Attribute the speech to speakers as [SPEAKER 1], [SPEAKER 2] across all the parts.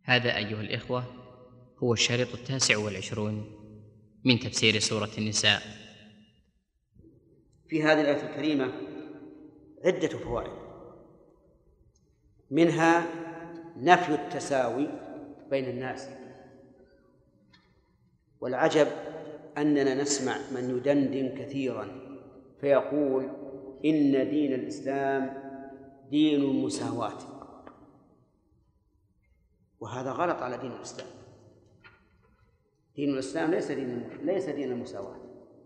[SPEAKER 1] هذا أيها الإخوة هو الشريط 29 من تفسير سورة النساء.
[SPEAKER 2] في هذه الآية الكريمة عدة فوائد، منها نفي التساوي بين الناس. والعجب أننا نسمع من يدندن كثيرا فيقول إن دين الإسلام دين المساواة، وهذا غلط على دين الإسلام. دين الإسلام ليس دين المساواة،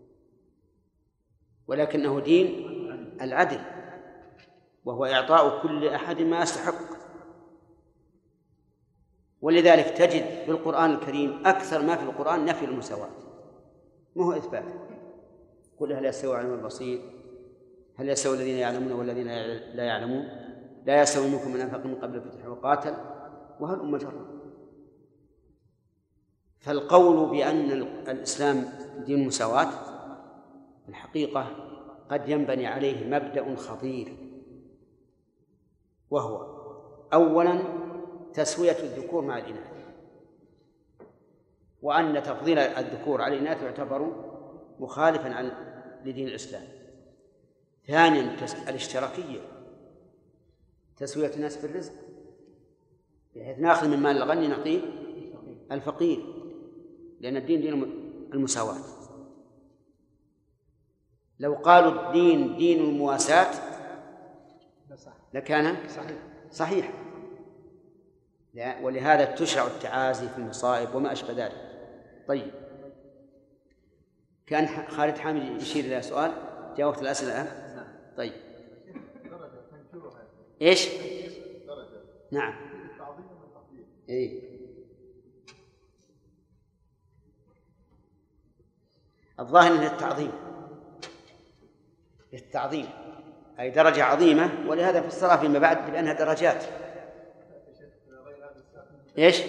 [SPEAKER 2] ولكنه دين العدل، وهو إعطاء كل أحد ما يستحق. ولذلك تجد في القرآن الكريم أكثر ما في القرآن نفي المساواة، ما هو إثبات. قل هل يستوي العلم والبصير، هل يستوي الذين يعلمون والذين لا يعلمون، لا يستوي منكم من أنفق من قبل الفتح وقاتل، وهل جرا. فالقول بأن الإسلام دين المساواة الحقيقة قد ينبني عليه مبدأ خطير، وهو أولا تسوية الذكور مع الإناث، وأن تفضيل الذكور على الإناث يعتبر مخالفا لدين الإسلام. ثانيا الاشتراكية، تسوية الناس في الرزق، بحيث نأخذ من مال الغني نعطيه الفقير، لأن الدين دين المساواة. لو قالوا الدين دين المواساة لكان صحيح. ولهذا تشرع التعازي في المصائب وما أشبه ذلك. طيب، كان خالد حامد يشير إلى سؤال، جاوبت الأسئلة. طيب، إيش؟ نعم. إيه؟ الظاهر أنه للتعظيم، أي درجة عظيمة، ولهذا فسرها فيما بعد بأنها درجات. إيش؟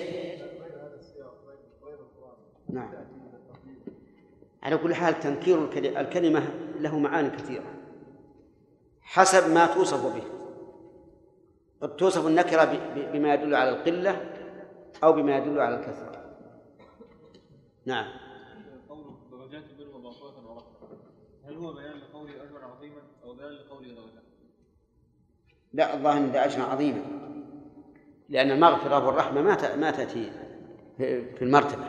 [SPEAKER 2] نعم. على كل حال تنكير الكلمة له معاني كثيرة حسب ما توصف به. قد توصف النكرة بما يدل على القلة أو بما يدل على الكثرة. نعم.
[SPEAKER 3] درجات البر ومغفرة ورحمة، هل هو بيان لقوله أجرا عظيما أو بيان لقوله درجة؟
[SPEAKER 2] لا، الله إن ده أجرا عظيما، لأن المغفرة والرحمة ما تأتي في المرتبة.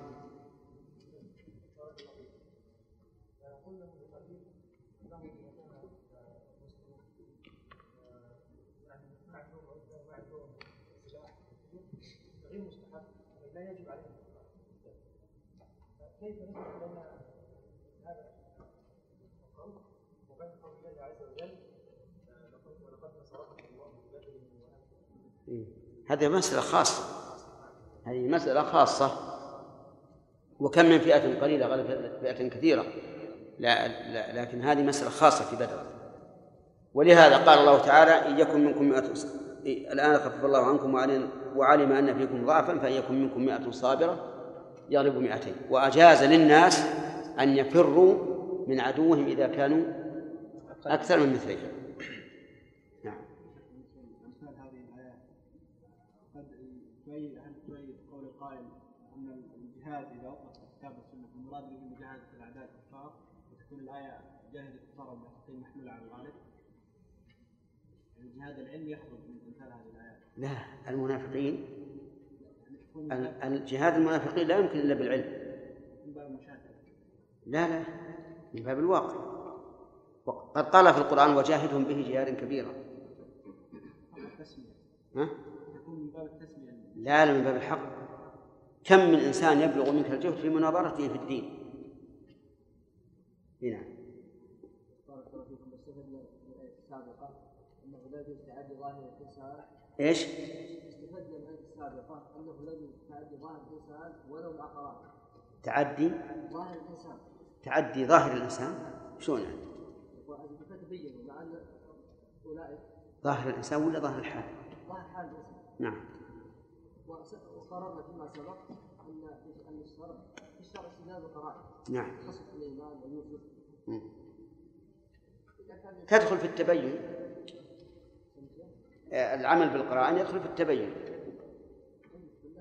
[SPEAKER 2] هذه مسألة خاصة، هذه مسألة خاصة. وكم من فئة قليلة غلبت فئة كثيرة، لا لكن هذه مسألة خاصة في بدر. ولهذا قال الله تعالى إن يكن منكم 100 الآن خفف الله عنكم وعلم أن فيكم ضعفا فإن يكن منكم 100 صابرة يغلبوا 200. وأجاز للناس أن يفروا من عدوهم إذا كانوا أكثر من مثلهم. نعم.
[SPEAKER 4] تؤيد قول القائل أن الجهاد إذا أطلق الكتاب والسنة المراد به مجاهدة الأعداء الكفار، وتكون الآية جاهد الكفار والمنافقين محمولة على الغالب. الجهاد العلمي يخرج من أمثال هذه الآيات.
[SPEAKER 2] لا، المنافقين الجهاد المنافقين لا يمكن إلا بالعلم.
[SPEAKER 4] من باب المشاهدة.
[SPEAKER 2] لا، من باب الواقع. وقد قال في القرآن وجاهدهم به جهادا كبيرا.
[SPEAKER 4] يكون من باب التسمية.
[SPEAKER 2] لا، من باب الحق. كم من إنسان يبلغ منك الجهد في مناظرته في الدين. هنا إيش؟
[SPEAKER 4] استفدنا من الآية السابقة أنه لا يجوز تعدي ظاهر الإنسان ولو مع قرائن.
[SPEAKER 2] تعدي
[SPEAKER 4] ظاهر الإنسان.
[SPEAKER 2] تعدي ظاهر الإنسان شلون يعني؟
[SPEAKER 4] وتبين مع أن أولئك
[SPEAKER 2] ظاهر الإنسان ولا ظاهر الحال؟
[SPEAKER 4] ظاهر حال الإنسان.
[SPEAKER 2] نعم.
[SPEAKER 4] وقررنا فيما سبق أن الشرع استدلال القرائن.
[SPEAKER 2] نعم.
[SPEAKER 4] خصف الإيمان والنصوص.
[SPEAKER 2] تدخل في التبين. العمل بالقرائن يدخل في التبين.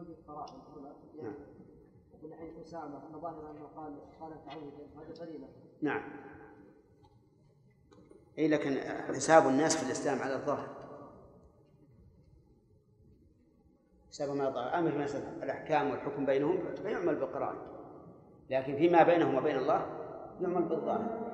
[SPEAKER 4] هذه القراءة يعني ومن حيث أسامة أن ظاهر أنه قال تعوذ هذه قرينة.
[SPEAKER 2] نعم. أي لكن حساب الناس في الإسلام على الظاهر، حسابهم على الظاهر. أما في مسألة الأحكام والحكم بينهم فيعمل بالقرائن، لكن فيما بينهم وبين الله يعمل بالظاهر.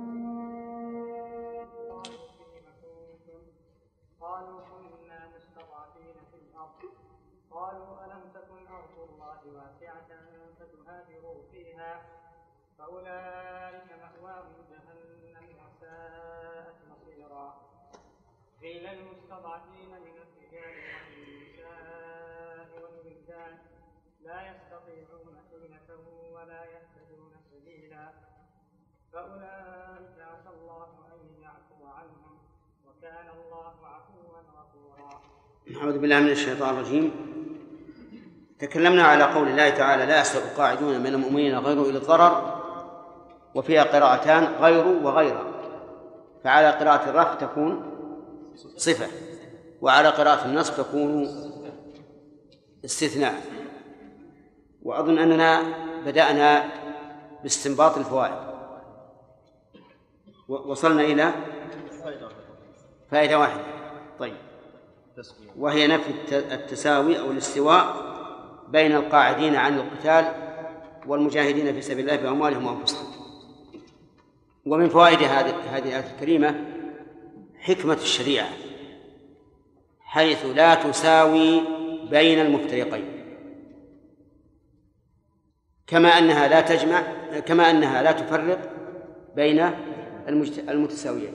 [SPEAKER 5] قالوا كنا مستضعفين في الأرض قالوا ألم تكن أرض الله واسعة فتهاجروا فيها فأولئك مأواهم جهنم وساءت مصيرا. قيل المستضعفين من الرجال والنساء والولدان لا يستطيعون حيلة ولا يهتدون سبيلا فأولئك عسى الله أن يعفو عنهم وكان الله عفوا غفورا.
[SPEAKER 2] أعوذ بالله من الشيطان الرجيم. تكلمنا على قول الله تعالى لا يستوي القاعدون من المؤمنين غير أولي الضرر، وفيها قراءتان غير وغير، فعلى قراءة الرفع تكون صفة، وعلى قراءة النصب تكون استثناء. وأظن أننا بدأنا باستنباط الفوائد وصلنا إلى فائدة واحدة. طيب، وهي نفي التساوي أو الاستواء بين القاعدين عن القتال والمجاهدين في سبيل الله بأموالهم وأنفسهم. ومن فوائد هذه الآية الكريمة حكمة الشريعة، حيث لا تساوي بين المفترقين، كما أنها لا تفرق بين المتساويين.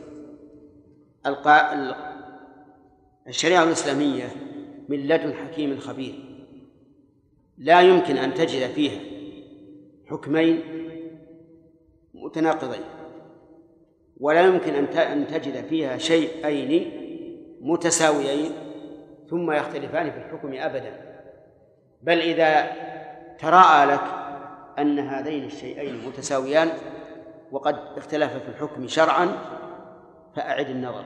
[SPEAKER 2] الشريعة الإسلامية من لدن حكيم خبير، لا يمكن أن تجد فيها حكمين متناقضين، ولا يمكن أن تجد فيها شيئين متساويين ثم يختلفان في الحكم أبدا. بل إذا تراءى لك أن هذين الشيئين متساويان وقد اختلف في الحكم شرعا فأعد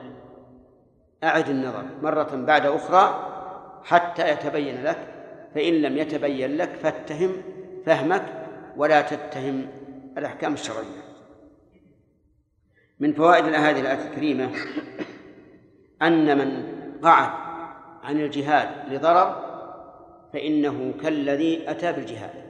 [SPEAKER 2] النظر مرة بعد أخرى حتى يتبين لك، فإن لم يتبين لك فاتهم فهمك ولا تتهم الأحكام الشرعية. من فوائد هذه الآية الكريمة أن من قعد عن الجهاد لضرر فإنه كالذي أتى بالجهاد،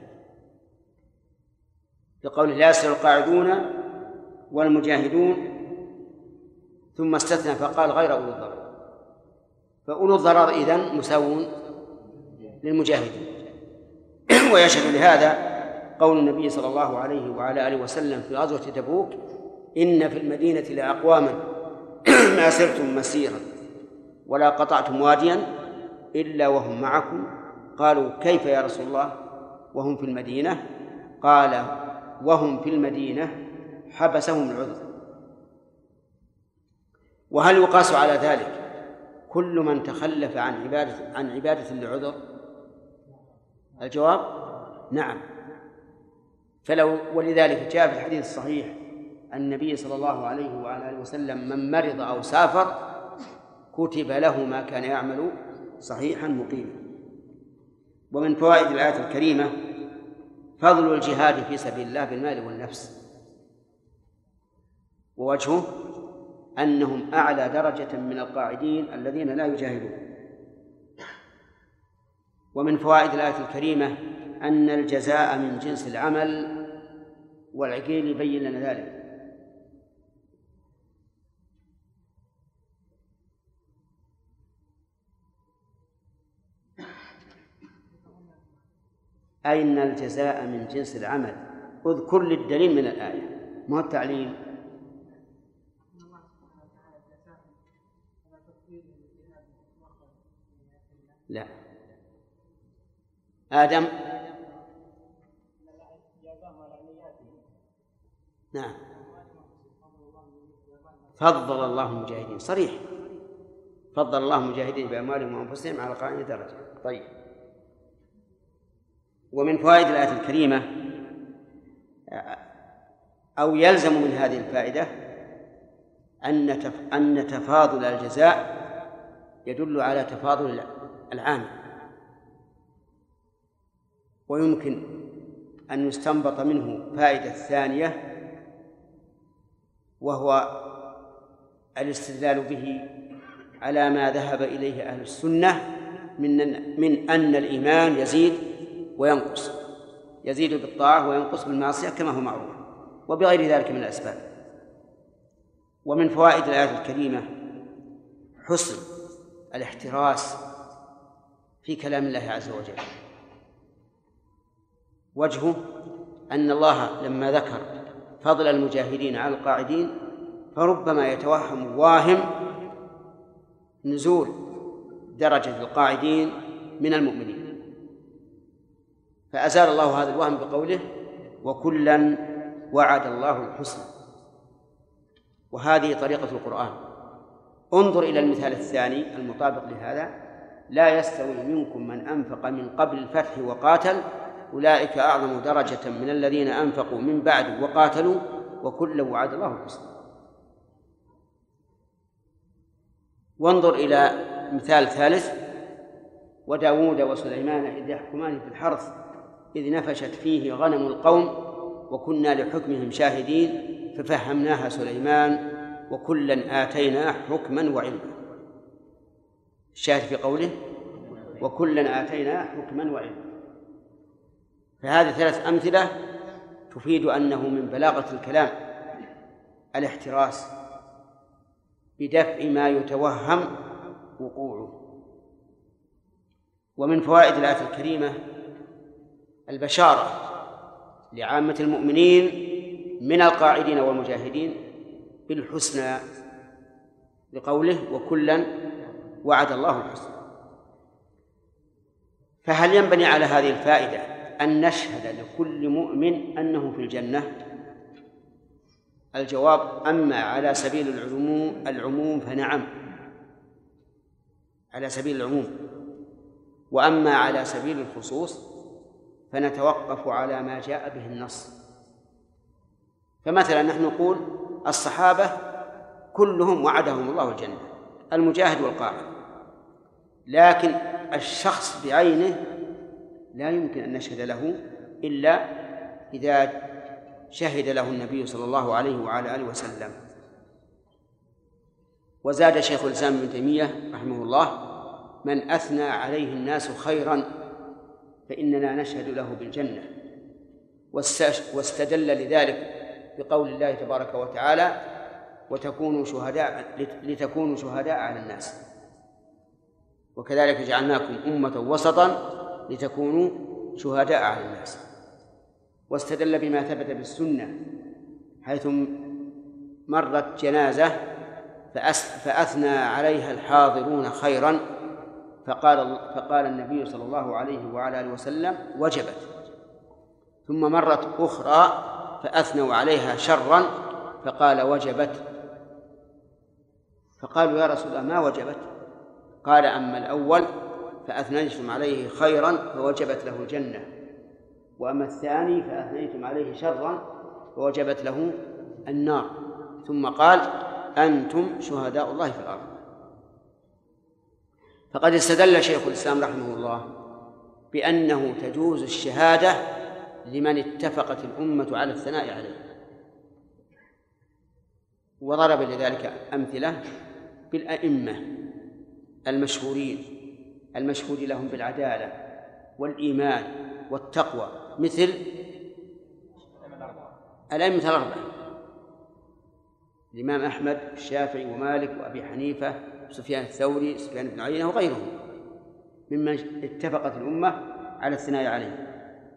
[SPEAKER 2] لقوله لا يستوي القاعدون والمجاهدون، ثم استثنى فقال غير أولي الضرر، فأولو الضرر إذن مساوون للمجاهدين. ويشهد لهذا قول النبي صلى الله عليه وعلى آله وسلم في غزوة تبوك إن في المدينة لأقواما ما سرتم مسيرا ولا قطعتم واديا إلا وهم معكم. قالوا كيف يا رسول الله وهم في المدينة؟ قال وهم في المدينة حبسهم العذر. وهل يقاس على ذلك كل من تخلف عن عبادة لعذر؟ الجواب نعم. ولذلك جاء في الحديث الصحيح النبي صلى الله عليه وعلى آله وسلم من مرض أو سافر كتب له ما كان يعمل صحيحا مقيما. ومن فوائد الآية الكريمة فضل الجهاد في سبيل الله بالمال والنفس، ووجهه أنهم أعلى درجة من القاعدين الذين لا يجاهدون. ومن فوائد الآية الكريمة أن الجزاء من جنس العمل، والعقيل يبين لنا ذلك. أين الجزاء من جنس العمل؟ اذكر لي الدليل من الآية، ما هو التعليل. لا، آدم نعم فضل الله المجاهدين، صريح فضل الله المجاهدين بأموالهم وأنفسهم على قائم درجة. طيب، ومن فوائد الآية الكريمة أو يلزم من هذه الفائدة أن تفاضل الجزاء يدل على تفاضل العامل، ويمكن أن يستنبط منه فائدة ثانية، وهو الاستدلال به على ما ذهب إليه أهل السنة من أن الإيمان يزيد وينقص، يزيد بالطاعة وينقص بالمعصية كما هو معروف، وبغير ذلك من الأسباب. ومن فوائد الآية الكريمة حسن الاحتراس في كلام الله عز وجل. وجهه أن الله لما ذكر فضل المجاهدين على القاعدين فربما يتوهم واهم نزول درجة القاعدين من المؤمنين، فأزال الله هذا الوهم بقوله وكلا وعد الله الحسنى. وهذه طريقة القرآن. انظر إلى المثال الثاني المطابق لهذا: لا يستوي منكم من أنفق من قبل الفتح وقاتل أولئك أعظم درجة من الذين أنفقوا من بعد وقاتلوا وكلا وعد الله الحسنى. وانظر إلى مثال ثالث: وداود وسليمان إذ يحكمان في الحرث إذ نفشت فيه غنم القوم وكنا لحكمهم شاهدين ففهمناها سليمان وكلا آتينا حكما وعلما. الشاهد في قوله وكلا آتينا حكما وعلما. فهذه ثلاث أمثلة تفيد أنه من بلاغة الكلام الاحتراس بدفع ما يتوهم وقوعه. ومن فوائد الآية الكريمة البشارة لعامة المؤمنين من القاعدين والمجاهدين بالحسنى لقوله وكلا وعد الله الحسنى. فهل ينبني على هذه الفائدة أن نشهد لكل مؤمن أنه في الجنة؟ الجواب: أما على سبيل العموم فنعم، على سبيل العموم، وأما على سبيل الخصوص فنتوقف على ما جاء به النص. فمثلا نحن نقول الصحابة كلهم وعدهم الله الجنة، المجاهد والقاعد، لكن الشخص بعينه لا يمكن أن نشهد له إلا إذا شهد له النبي صلى الله عليه وعلى آله وسلم. وزاد شيخ الإسلام ابن تيمية رحمه الله: من أثنى عليه الناس خيرا فإننا نشهد له بالجنة. واستدل لذلك بقول الله تبارك وتعالى: لتكونوا شهداء على الناس، وكذلك جعلناكم أمة وسطا لتكونوا شهداء على الناس. واستدل بما ثبت بالسنة حيث مرت جنازة فأثنى عليها الحاضرون خيرا فقال النبي صلى الله عليه وعلى آله وسلم: وجبت. ثم مرت أخرى فأثنوا عليها شرا فقال: وجبت. فقالوا: يا رسول الله ما وجبت؟ قال: أما الأول فأثنيتم عليه خيرا فوجبت له الجنة، وأما الثاني فأثنيتم عليه شرا فوجبت له النار. ثم قال: أنتم شهداء الله في الأرض. فقد استدل شيخ الإسلام رحمه الله بأنه تجوز الشهادة لمن اتفقت الأمة على الثناء عليه، وضرب لذلك أمثلة بالأئمة المشهود لهم بالعدالة والإيمان والتقوى، مثل الأئمة الأربعة: الإمام أحمد الشافعي ومالك وأبي حنيفة سفيان الثوري سفيان بن عيينة وغيرهم ممن اتفقت الأمة على الثناء عليه.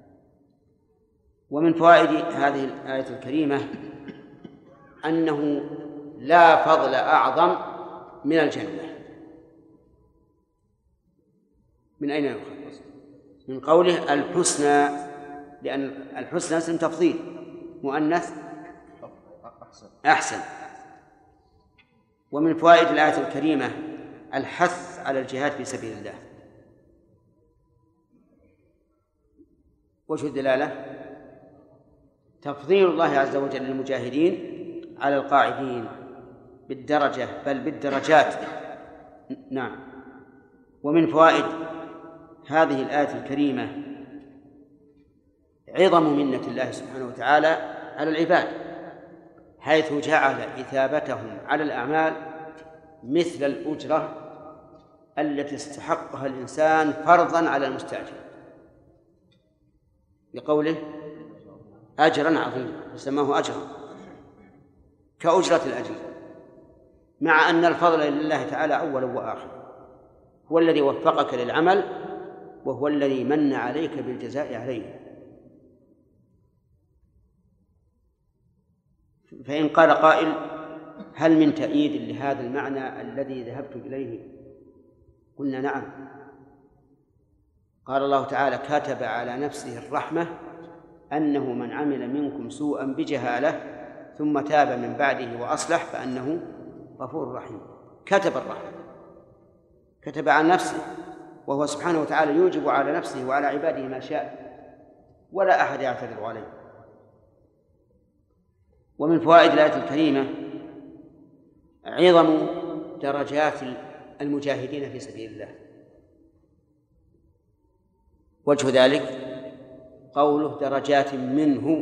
[SPEAKER 2] ومن فوائد هذه الآية الكريمة أنه لا فضل أعظم من الجنة. من أين يؤخذ؟ من قوله الحسنى، لأن الحسنى اسم تفضيل مؤنث أحسن. ومن فوائد الآية الكريمة الحث على الجهاد في سبيل الله. وجه الدلالة تفضيل الله عز وجل للمجاهدين على القاعدين بالدرجة بل بالدرجات. نعم. ومن فوائد هذه الآية الكريمة عظم منة الله سبحانه وتعالى على العباد، حيث جعل إثابتهم على الأعمال مثل الأجرة التي استحقها الإنسان فرضا على المستأجر، لقوله أجرا عظيما، سماه أجرا كأجرة الأجر، مع أن الفضل لله تعالى أولا وآخر، هو الذي وفقك للعمل وهو الذي من عليك بالجزاء عليه. فإن قال قائل: هل من تأييد لهذا المعنى الذي ذهبت إليه؟ قلنا: نعم. قال الله تعالى: كتب على نفسه الرحمة أنه من عمل منكم سوءا بجهالة ثم تاب من بعده وأصلح فأنه غفور رحيم. كتب الرحمة، كتب على نفسه، وهو سبحانه وتعالى يوجب على نفسه وعلى عباده ما شاء ولا أحد يعترض عليه. ومن فوائد الآية الكريمة عظم درجات المجاهدين في سبيل الله. وجه ذلك قوله درجات منه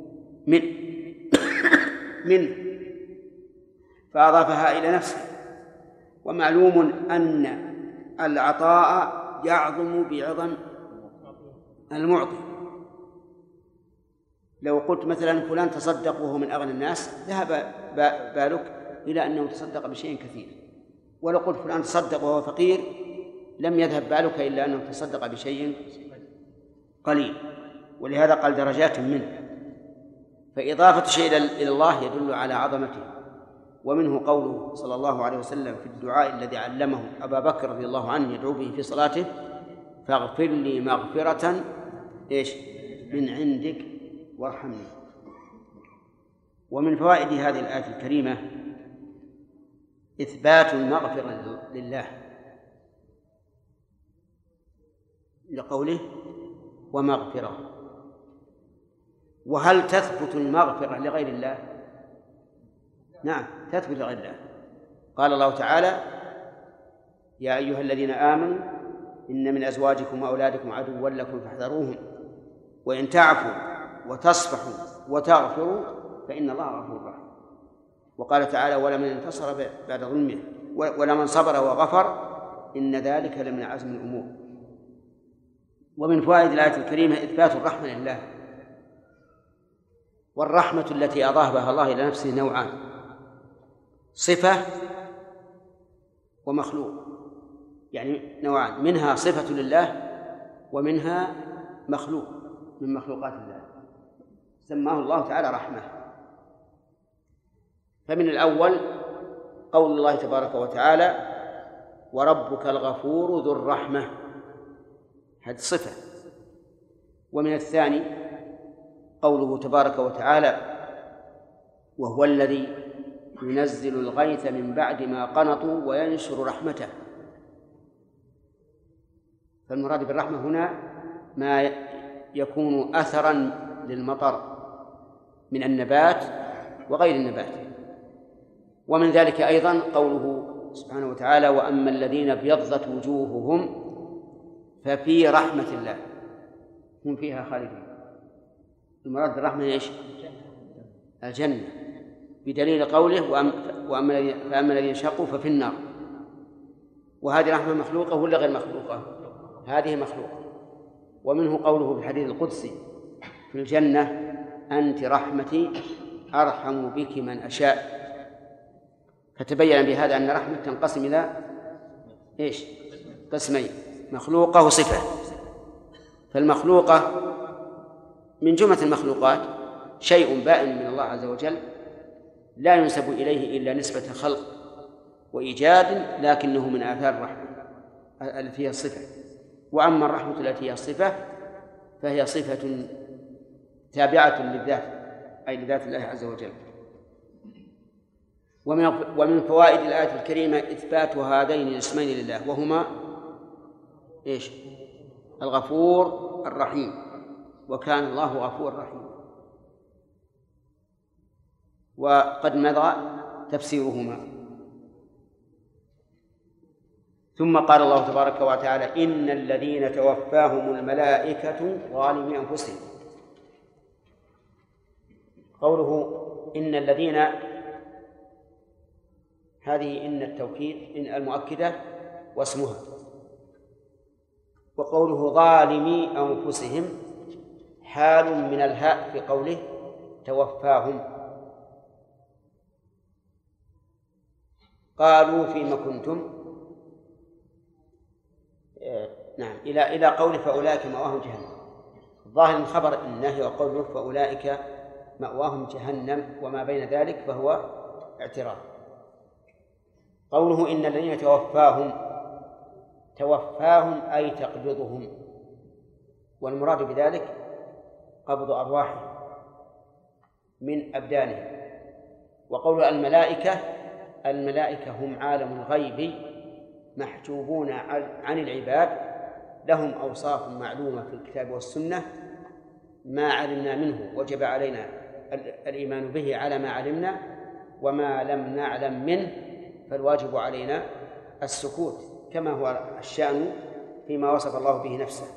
[SPEAKER 2] منه فأضافها إلى نفسه. ومعلوم أن العطاء يعظم بعظم المعطي. لو قلت مثلا فلان تصدق وهو من أغنى الناس ذهب بالك إلى أنه تصدق بشيء كثير، ولو قلت فلان تصدق وهو فقير لم يذهب بالك إلا أنه تصدق بشيء قليل. ولهذا قال درجات منه، فإضافة شيء إلى الله يدل على عظمته. ومنه قوله صلى الله عليه وسلم في الدعاء الذي علمه أبا بكر رضي الله عنه يدعو به في صلاته: فاغفر لي مغفرة من عندك وارحمني. ومن فوائد هذه الآية الكريمة إثبات المغفرة لله لقوله ومغفرة. وهل تثبت المغفرة لغير الله؟ نعم، تثبت لغير الله. قال الله تعالى: يا أيها الذين آمنوا إن من أزواجكم وأولادكم عدوا لكم فاحذروهم وإن تعفوا وتصفحوا وتغفروا فإن الله غفور رحيم. وقال تعالى: ولمن انتصر بعد ظلمه ولمن صبر وغفر إن ذلك لمن عزم الأمور. ومن فوائد الآية الكريمة إثبات الرحمة لله. والرحمة التي أضافها الله إلى نفسه نوعان: صفة ومخلوق، يعني نوعان، منها صفة لله ومنها مخلوق من مخلوقات الله سماه الله تعالى رحمة. فمن الأول قول الله تبارك وتعالى: وربك الغفور ذو الرحمة، هذه صفة. ومن الثاني قوله تبارك وتعالى: وهو الذي ينزل الغيث من بعد ما قنطوا وينشر رحمته. فالمراد بالرحمة هنا ما يكون أثراً للمطر من النبات وغير النبات. ومن ذلك أيضاً قوله سبحانه وتعالى: وأما الذين ابيضت وجوههم ففي رحمة الله هم فيها خالدون. المراد بالرحمة إيش؟ الجنة، بدليل قوله: فأما الذين شقوا ففي النار. وهذه رحمة مخلوقة ولا غير مخلوقة؟ هذه مخلوقة. ومنه قوله في الحديث القدسي في الجنة: أنت رحمتي أرحم بك من أشاء. فتبين بهذا أن رحمة تنقسم إلى قسمين: مخلوقة وصفة. فالمخلوقة من جملة المخلوقات شيء بائن من الله عز وجل لا ينسب إليه إلا نسبة خلق وإيجاد، لكنه من آثار الرحمة التي هي الصفة. وأما الرحمة التي هي الصفة فهي صفة تابعة للذات، أي لذات الله عز وجل. ومن فوائد الآية الكريمة إثبات هذين الاسمين لله، وهما الغفور الرحيم، وكان الله غفور رحيم. وقد مضى تفسيرهما. ثم قال الله تبارك وتعالى: إن الذين توفاهم الملائكة ظالمي أنفسهم قوله إن الذين، هذه إن التوكيد إن المؤكدة واسمها. وقوله ظالمي أنفسهم حال من الهاء في قوله توفاهم. قالوا فيما كنتم، نعم، إلى قوله فأولئك مأواهم جهنم. الظاهر من خبر النهي وقوله فأولئك مأواهم جهنم وما بين ذلك فهو اعتراف. قوله إن الذين توفاهم أي تقبضهم، والمراد بذلك قبض أرواحهم من أبدانهم. وقول الملائكة هم عالم الغيب محجوبون عن العباد، لهم أوصاف معلومة في الكتاب والسنة، ما علمنا منه وجب علينا الإيمان به على ما علمنا، وما لم نعلم منه فالواجب علينا السكوت، كما هو الشأن فيما وصف الله به نفسه.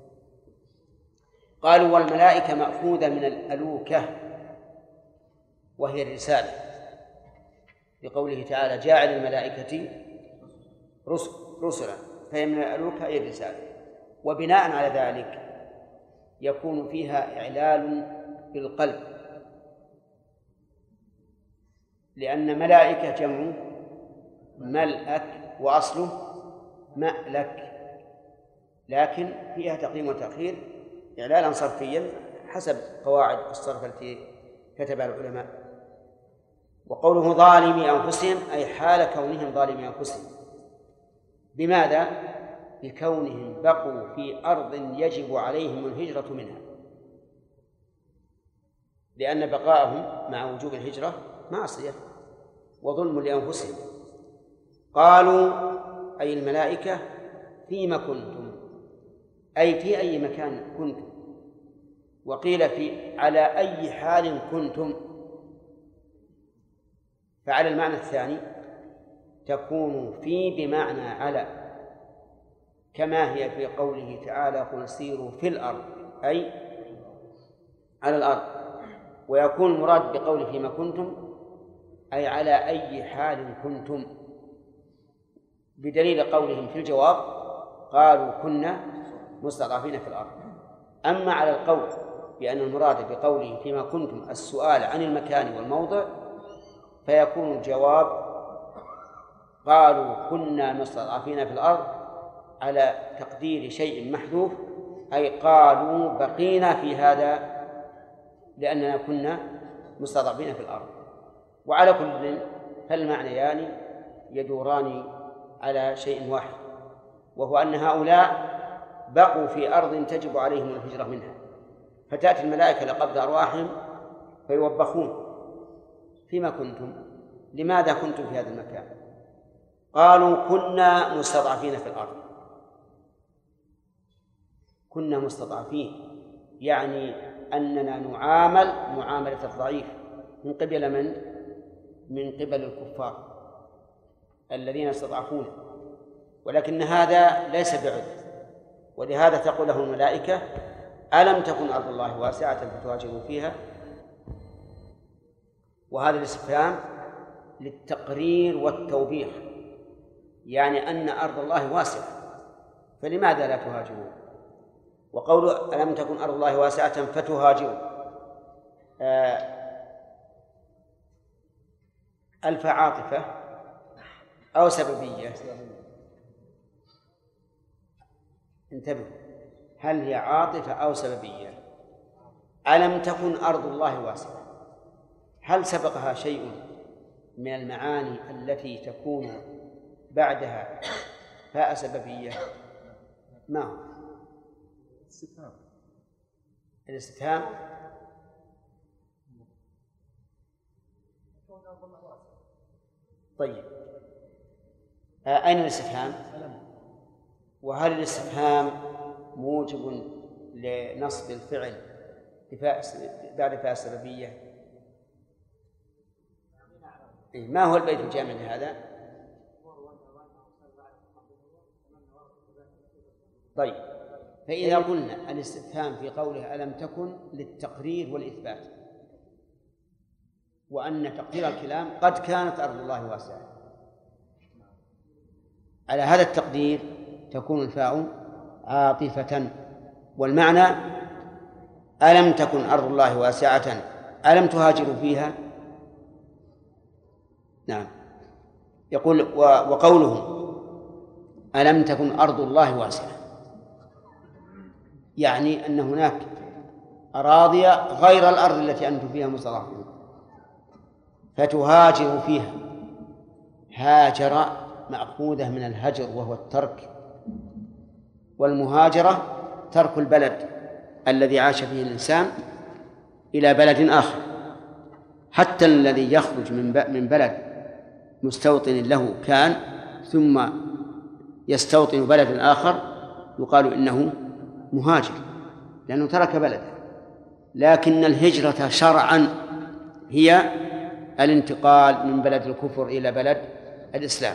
[SPEAKER 2] قالوا والملائكة مأخوذة من الألوكة وهي الرسالة، لقوله تعالى جاعل الملائكة رسلا، فهي من الألوكة أي الرسالة. وبناء على ذلك يكون فيها إعلال بالقلب، لأن ملائكة جمع ملأك وأصله مألك، لكن فيها تقديم وتأخير إعلالا صرفيا حسب قواعد الصرف التي كتبها العلماء. وقوله ظالمي أنفسهم أي حال كونهم ظالمي أنفسهم. بماذا؟ بكونهم بقوا في أرض يجب عليهم الهجرة منها، لأن بقاءهم مع وجوب الهجرة معصية وظلم لأنفسهم. قالوا أي الملائكة فيما كنتم، أي في أي مكان كنتم، وقيل في على أي حال كنتم، فعلى المعنى الثاني تكون في بمعنى على، كما هي في قوله تعالى قل سيروا في الأرض أي على الأرض. ويكون المراد بقوله فيما كنتم أي على أي حال كنتم، بدليل قولهم في الجواب قالوا كنا مستضعفين في الأرض. أما على القول بأن المراد بقوله فيما كنتم السؤال عن المكان والموضع، فيكون الجواب قالوا كنا مستضعفين في الأرض على تقدير شيء محذوف، أي قالوا بقينا في هذا لأننا كنا مستضعفين في الأرض. وعلى كل فالمعنيان يدوران على شيء واحد، وهو أن هؤلاء بقوا في أرض تجب عليهم الهجرة منها، فتأتي الملائكة لقبض أرواحهم فيوبخون فيما كنتم، لماذا كنتم في هذا المكان؟ قالوا كنا مستضعفين في الأرض. كنا مستضعفين يعني أننا نعامل معاملة الضعيف من قبل من؟ من قبل الكفار الذين استضعفونا، ولكن هذا ليس بعذر. ولهذا تقول له الملائكة ألم تكن أرض الله واسعة فتهاجروا فيها؟ وهذا الاستفهام للتقرير والتوبيخ، يعني أن أرض الله واسعة فلماذا لا تهاجرون؟ وقول ألم تكن أرض الله واسعة فتهاجروا، ألف عاطفة أو سببية؟ انتبهوا، هل هي عاطفة أو سببية؟ ألم تكن أرض الله واسعة، هل سبقها شيء من المعاني التي تكون بعدها فاء سببية؟ ما هو الاستفهام؟ طيب أين الاستفهام؟ وهل الاستفهام موجب لنصب الفعل بعد فاء السببية؟ ما هو البيت الجامع لهذا؟ طيب، فإذا قلنا الاستفهام في قوله ألم تكن للتقرير والإثبات، وأن تقدير الكلام قد كانت أرض الله واسعة. على هذا التقدير تكون الفاء عاطفة، والمعنى ألم تكن أرض الله واسعة ألم تهاجروا فيها. نعم. يقول وقوله ألم تكن أرض الله واسعة يعني أن هناك أراضي غير الأرض التي أنتم فيها مستضعفون فتهاجروا فيها. هاجر مأخوذة من الهجر وهو الترك، والمهاجرة ترك البلد الذي عاش فيه الإنسان إلى بلد آخر. حتى الذي يخرج من بلد مستوطن له كان ثم يستوطن بلد آخر يقال إنه مهاجر لأنه ترك بلده. لكن الهجرة شرعا هي الانتقال من بلد الكفر إلى بلد الإسلام.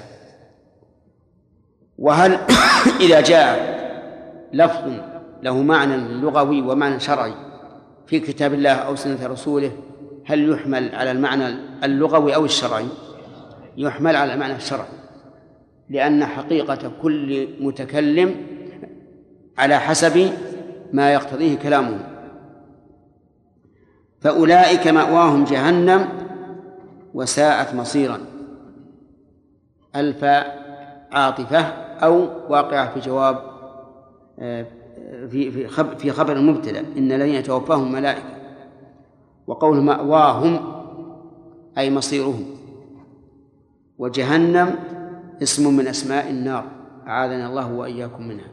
[SPEAKER 2] وهل إذا جاء لفظ له معنى لغوي ومعنى شرعي في كتاب الله أو سنة رسوله هل يحمل على المعنى اللغوي أو الشرعي؟ يحمل على المعنى الشرعي، لأن حقيقة كل متكلم على حسب ما يقتضيه كلامه. فأولئك مأواهم جهنم وساءت مصيرا. الفاء عاطفة أو واقعة في جواب في خبر المبتدأ إن الذين يتوفاهم ملائكة. وقول مأواهم أي مصيرهم. وجهنم اسم من أسماء النار أعاذنا الله وإياكم منها.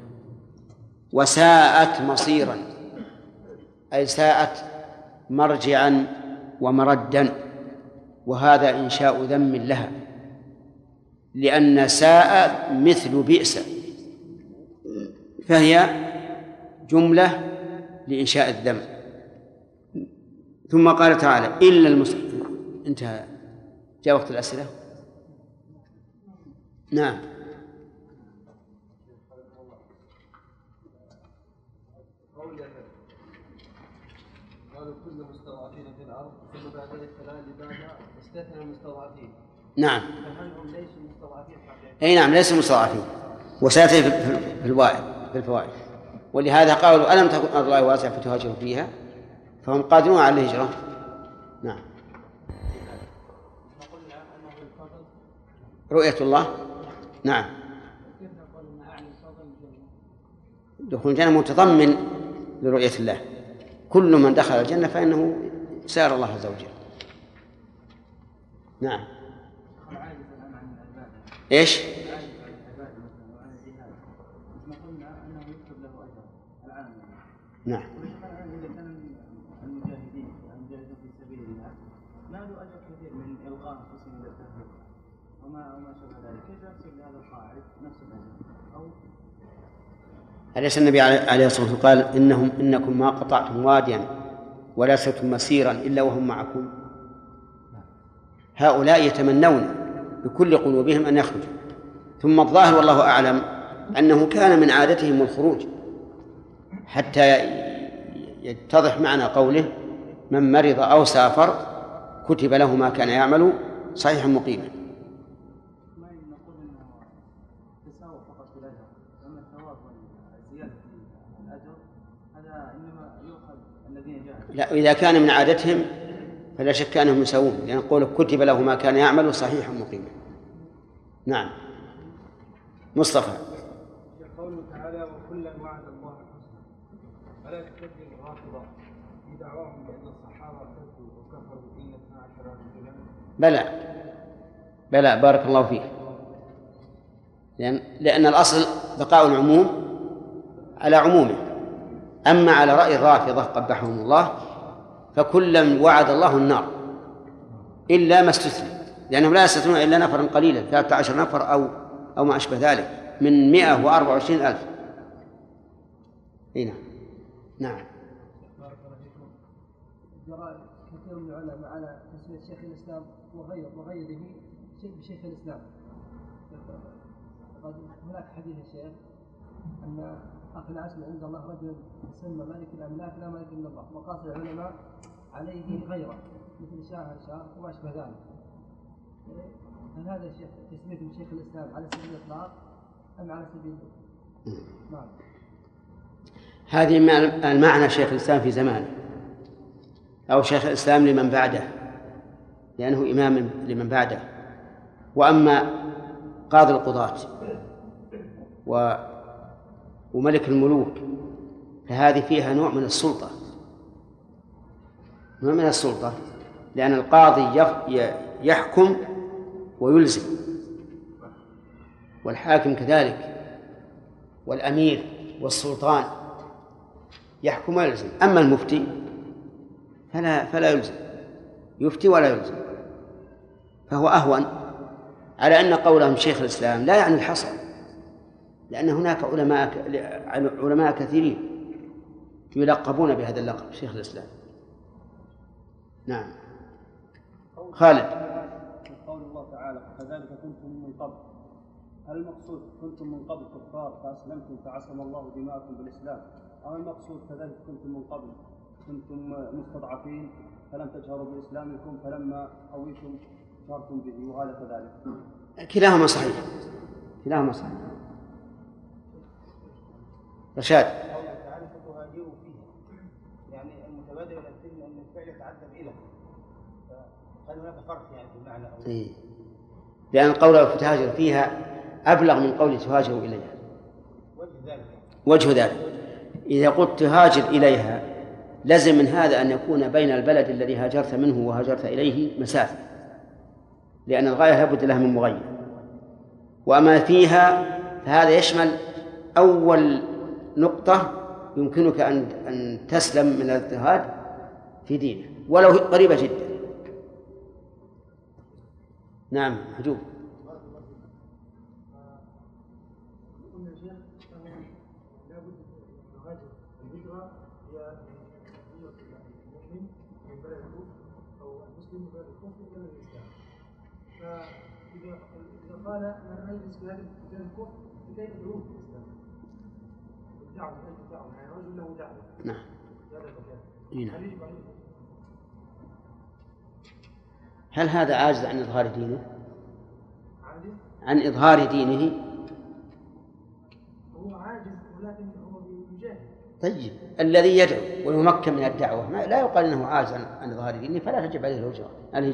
[SPEAKER 2] وساءت مصيرا أي ساءت مرجعا ومردا، وهذا إنشاء ذم لها، لأن ساء مثل بئس، فهي جملة لإنشاء الذم. ثم قال تعالى إلا انتهى. جاء وقت الأسئلة. نعم.
[SPEAKER 4] قالوا كل مستضعفين في الأرض ثم بعد ذلك فلا لباس استثنى المستضعفين.
[SPEAKER 2] نعم.
[SPEAKER 4] فهل هم ليسوا مستضعفين حقيقة؟
[SPEAKER 2] أي نعم ليسوا مستضعفين، وسيأتي في الفوائد. ولهذا قالوا ألم تكن أرض الله واسعة فتهاجروا فيها، فهم قادرون على الهجرة. نعم. رؤية الله. نعم. دخول الجنة متضمن لرؤية الله. كل من دخل الجنة فإنه سار الله عز وجل. نعم. إيش؟ نعم. أليس النبي عليه الصلاة والسلام قال إنكم ما قطعتم واديا ولا سرتم مسيرا إلا وهم معكم؟ هؤلاء يتمنون بكل قلوبهم أن يخرجوا. ثم الظاهر والله أعلم أنه كان من عادتهم الخروج، حتى يتضح معنى قوله من مرض أو سافر كتب له ما كان يعمل صحيحا مقيما. لا، إذا كان من عادتهم فلا شك أنهم يسوون، لأن قوله كتب له ما كان يعمل صحيحا مقيما. نعم. مصطفى.
[SPEAKER 4] قوله تعالى وكلا وعد الله الحسنى، ألا تكذب الرافضة في دعواهم بأن الصحابة كذبوا وكفروا إلا 12 رجلا؟
[SPEAKER 2] بلى بارك الله فيك. لأن الأصل بقاء العموم على عمومه. أما على رأي الرافضة قبحهم الله فكلا وعد الله النار إلا ما استثنى، لأنهم لا يستثنون إلا نفرا قليلا 13 نفر أو ما أشبه ذلك من 124,000. هنا. نعم.
[SPEAKER 4] جرى كثير من العلماء على تسمية شيخ الإسلام وغيره شيء بشيخ الإسلام. هناك حديث الشيخ أن أقنع اسم عند الله رجل يسمى مالك الأملاك لا مالك إلا الله، وقاس العلماء عليه غيره مثل شهر وما أشبه ذلك. هل هذا الشيخ تسمية من شيخ الإسلام على سبيل الإطلاق أم على سبيل نعم؟
[SPEAKER 2] هذه المعنى شيخ الإسلام في زمانه، أو شيخ الإسلام لمن بعده لأنه إمام لمن بعده. وأما قاضي القضاة وملك الملوك فهذه فيها نوع من السلطة، نوع من السلطة، لأن القاضي يحكم ويلزم، والحاكم كذلك، والأمير والسلطان يحكم ويلزم. أما المفتي فلا يلزم، يفتي ولا يلزم، فهو أهون على أن قولهم شيخ الإسلام لا يعني الحصر، لأن هناك علماء كثيرين يلقبون بهذا اللقب شيخ الإسلام. نعم. خالد.
[SPEAKER 6] قول الله تعالى كذلك كنتم من قبل، هل المقصود كنتم من قبل كفار فأسلمتم فعصم الله دماءكم بالإسلام، أو المقصود كذلك كنتم من قبل كنتم مستضعفين فلم تجهروا بإسلامكم فلما قويتم جهرتم به وهذا كذلك؟
[SPEAKER 2] كلاهما صحيح، كلاهما صحيح. رشاد.
[SPEAKER 4] تعالى فتهاجروا فيها، يعني المتبادل إلى السلم أن الفعل يتعدى إلى، فهل هناك فرق يعني في المعنى أو
[SPEAKER 2] إيه؟ لأن قوله فتهاجر فيها أبلغ من قول تهاجروا إليها. وجه ذلك إذا قلت تهاجر إليها لازم من هذا أن يكون بين البلد الذي هاجرت منه وهاجرت إليه مسافة، لأن الغاية لابد لها من مغير. وأما فيها فهذا يشمل أول نقطة يمكنك أن تسلم من الاضطهاد في دينه ولو قريبة جدا. نعم حجوب.
[SPEAKER 4] فإذا قال أنا أجلس في هذا الكفر لكي أدعوه في الإسلام، الدعوة يعني رجل له دعوة.
[SPEAKER 2] نعم. هل هذا عاجز عن إظهار دينه؟ عن إظهار دينه؟
[SPEAKER 4] هو عاجز ولكن هو يجاهد.
[SPEAKER 2] طيب الذي يدعو ويمكن من الدعوة لا يقال أنه عاجز عن إظهار دينه فلا تجب عليه الهجرة.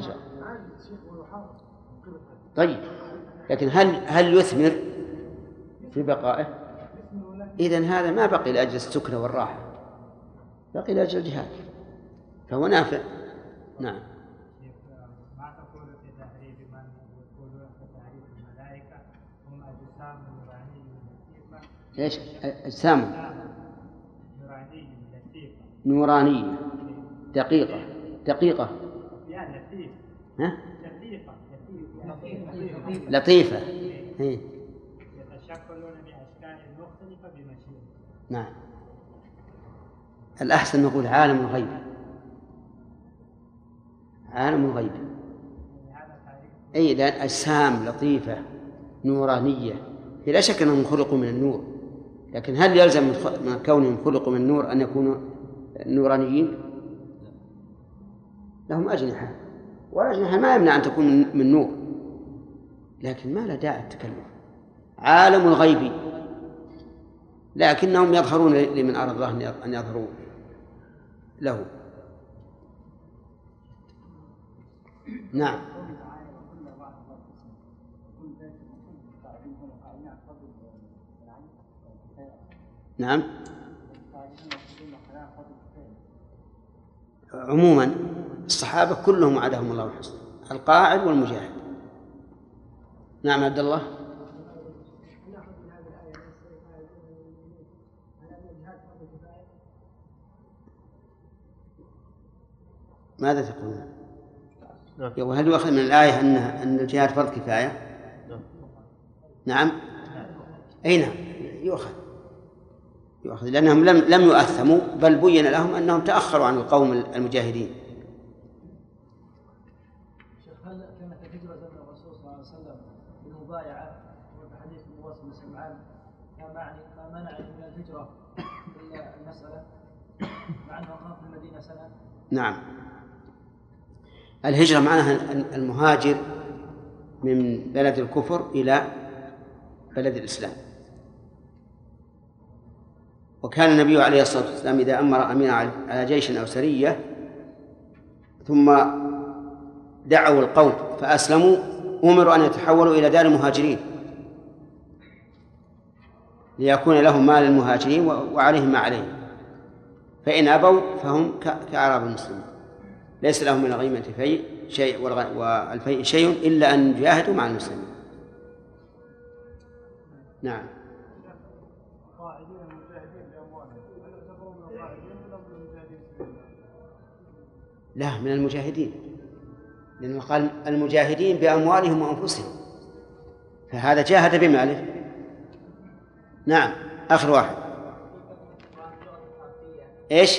[SPEAKER 2] طيب لكن هل يثمر في بقائه؟ إذن هذا ما بقي لأجل السكنة والراحة، بقي لأجل الجهاد، فهو نافع. نعم.
[SPEAKER 5] ما تقول في تحريف من يقولون في تحريف الملائكة هم أجسام نورانية لطيفة؟
[SPEAKER 2] إيش أجسام
[SPEAKER 5] نورانية لطيفة؟
[SPEAKER 2] نورانية دقيقة
[SPEAKER 5] يعني لطيفة.
[SPEAKER 2] ها؟
[SPEAKER 5] لطيفة.
[SPEAKER 2] لطيفة.
[SPEAKER 5] يتشكلون بأشكال مختلفة بمشيئة.
[SPEAKER 2] نعم. الأحسن نقول عالم الغيب، عالم الغيب. أي لأن أجسام لطيفة نورانية لا شك أنهم خلقوا من النور، لكن هل يلزم من كونهم خلقوا من النور أن يكونوا نورانيين؟ لهم أجنحة، والأجنحة ما يمنع أن تكون من نور، لكن ما لا داعي التكلف. عالم الغيب، لكنهم يظهرون لمن أراد الله أن يظهروا له. نعم. نعم. عموما الصحابة كلهم وعدهم الله الحسنى، القاعد والمجاهد. نعم عبد الله. ماذا تقولون؟ وهل يؤخذ من الآية أن الجهاد فرض كفاية؟ نعم. أي نعم يؤخذ لأنهم لم يؤثموا، بل بين لهم أنهم تأخروا عن القوم المجاهدين.
[SPEAKER 4] هل كانت الهجرة زمن الرسول صلى الله عليه وسلم بالمبايعة وبحديث النواس بن سمعان ما منع من الهجرة إلا المسألة مع أنه قام في المدينة سنة؟
[SPEAKER 2] نعم. الهجرة معناها المهاجر من بلد الكفر إلى بلد الإسلام. وكان النبي عليه الصلاة والسلام إذا أمر أميرا على جيش أو سرية ثم دعوا القوم فأسلموا أمروا أن يتحولوا إلى دار المهاجرين ليكون لهم مال المهاجرين وعليهم ما عليهم، فإن أبوا فهم كأعراب المسلمين ليس لهم من الغنيمة شيء والفيء شيء إلا أن يجاهدوا مع المسلمين. نعم. لا، من المجاهدين، لأنه قال المجاهدين بأموالهم وأنفسهم، فهذا جاهد بماله. نعم. آخر واحد. إيش؟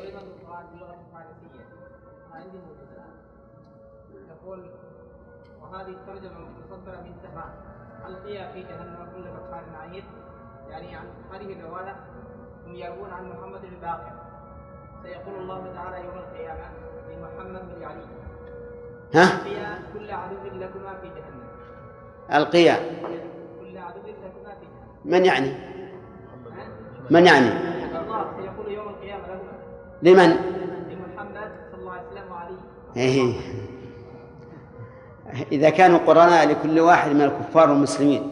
[SPEAKER 7] وهذه الترجمة مصدرة من تمام ألقي في جهنم كل كفار عنيد، يعني عن هذه الرواية هم يروون عن محمد الباقر سيقول الله تعالى يوم القيامة لمحمد بن علي ألقيا كل عدو لكما في جهنم.
[SPEAKER 2] ألقيا
[SPEAKER 7] كل عدو لكما في جهنم.
[SPEAKER 2] من يعني؟ من يعني؟
[SPEAKER 7] الله سيقول يوم القيامة لهما.
[SPEAKER 2] لمن؟
[SPEAKER 7] لمحمد صلى الله عليه وسلم وعلي.
[SPEAKER 2] إذا كانوا قرناء لكل واحد من الكفار والمسلمين،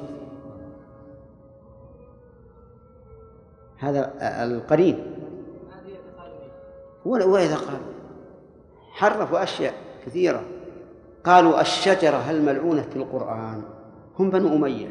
[SPEAKER 2] هذا القرين. وإذا قالوا حرفوا أشياء كثيرة، قالوا الشجرة الملعونة في القرآن هم بنو أمية.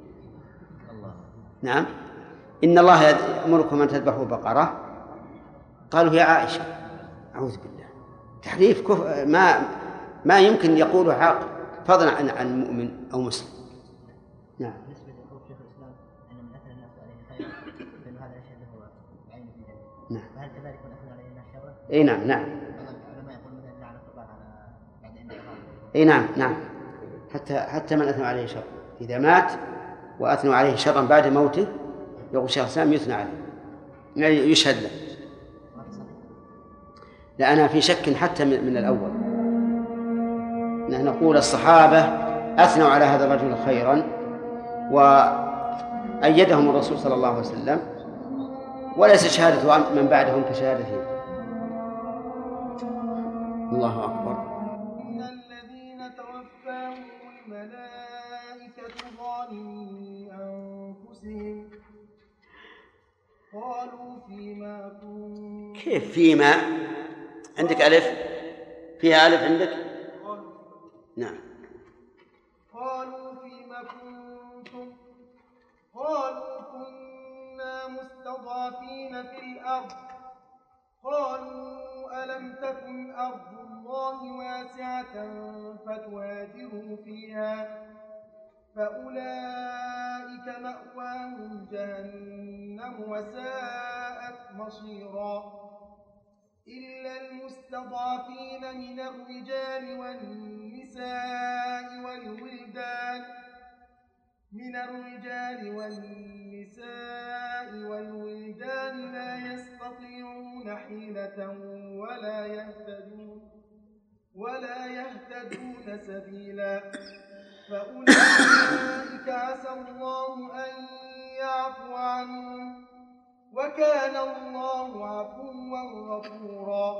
[SPEAKER 2] نعم. إن الله يأمركم أن تذبحوا بقرة، قالوا يا عائشة. أعوذ بالله، تحريف ما يمكن يقوله عاقل فضلا عن مؤمن أو مسلم. نعم.
[SPEAKER 8] بالنسبة لقول شيخ الإسلام أن من أثنى الناس عليه خيرا فإن هذا الشيء له عين في ذلك.
[SPEAKER 2] نعم.
[SPEAKER 8] فهل كذلك من أثنى عليه الناس شرا؟
[SPEAKER 2] أي نعم. نعم.
[SPEAKER 8] العلماء يقول مثلا لعنة الله على بعد أن
[SPEAKER 2] أي نعم. نعم. حتى من أثنى عليه شر إذا مات وأثنوا عليه شرا بعد موته يقول شيخ الإسلام يثنى عليه يشهد له. لا، أنا في شك حتى من الأول. نحن نقول الصحابة أثنوا على هذا الرجل خيرا وأيدهم الرسول صلى الله عليه وسلم، وليس شهادة من بعدهم كشهادته. الله أكبر.
[SPEAKER 9] إن الذين توفاهم الملائكة ظالمي أنفسهم قالوا فيما كنتم.
[SPEAKER 2] كيف فيما؟ عندك ألف فيها ألف عندك؟ نعم.
[SPEAKER 9] قالوا فيما كنتم قالوا كنا مستضعفين في الأرض قالوا ألم تكن أرض الله واسعة فتهاجروا فيها فأولئك مأواهم جهنم وساءت مصيرا إلا المستضعفين من الرجال والولدان لا يستطيعون حيلة ولا يهتدون سبيلا فأولئك عسى الله أن يعفو عنهم وكان الله عفوا غفورا.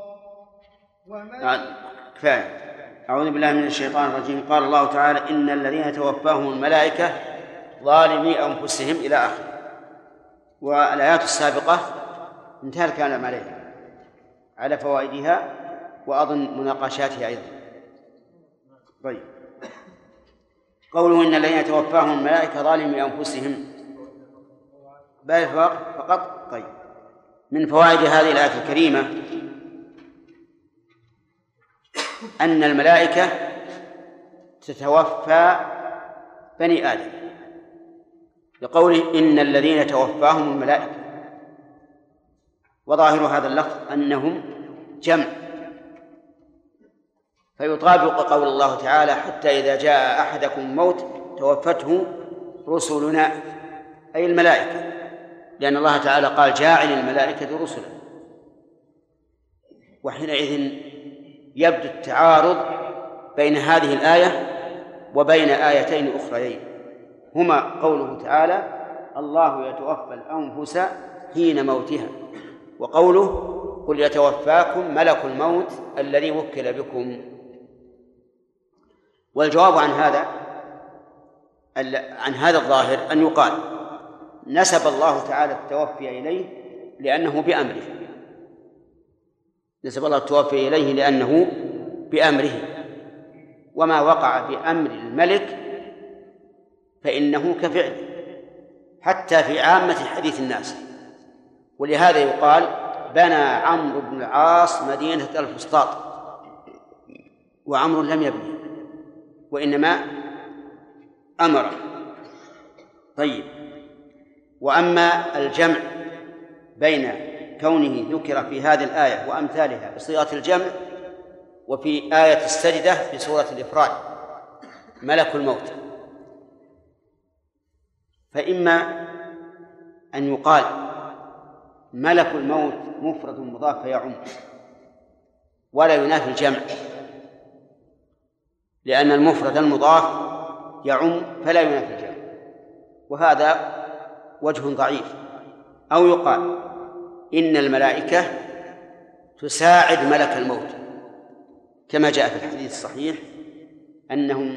[SPEAKER 2] كفاية. أعوذ بالله من الشيطان الرجيم. قال الله تعالى إن الذين توفاهم الملائكة ظالمي أنفسهم إلى آخره. والآيات السابقة انتهى الكلام عليها على فوائدها وأظن مناقشاتها أيضا. طيب، قوله إن الذين توفاهم الملائكة ظالمي أنفسهم بل فقط. طيب، من فوائد هذه الآية الكريمة أن الملائكة تتوفى بني آدم، لقوله إن الذين توفاهم الملائكة، وظاهر هذا اللفظ أنهم جمع، فيطابق قول الله تعالى حتى إذا جاء أحدكم الموت توفته رسلنا، أي الملائكة، لأن الله تعالى قال جاعل الملائكة رسلا، وحينئذ يبدو التعارض بين هذه الآية وبين آيتين أخريين، هما قوله تعالى: الله يتوفى الأنفس حين موتها، وقوله: قل يتوفاكم ملك الموت الذي وكل بكم. والجواب عن هذا الظاهر أن يقال: نسب الله تعالى التوفي إليه لأنه بأمره، نسب الله التوفي إليه لأنه بأمره، وما وقع بأمر الملك فإنه كفعله حتى في عامة حديث الناس. ولهذا يقال: بنى عمرو بن العاص مدينة الفسطاط، وعمرو لم يبني وإنما أمر. طيب، وأما الجمع بين كونه ذكر في هذه الآية وأمثالها بصيغة الجمع، وفي آية السجدة في سورة الإفراد ملك الموت، فإما أن يقال ملك الموت مفرد مضاف فيعم ولا ينافي الجمع، لأن المفرد المضاف يعم فلا ينافي الجمع، وهذا وجه ضعيف. أو يقال إن الملائكة تساعد ملك الموت، كما جاء في الحديث الصحيح أنهم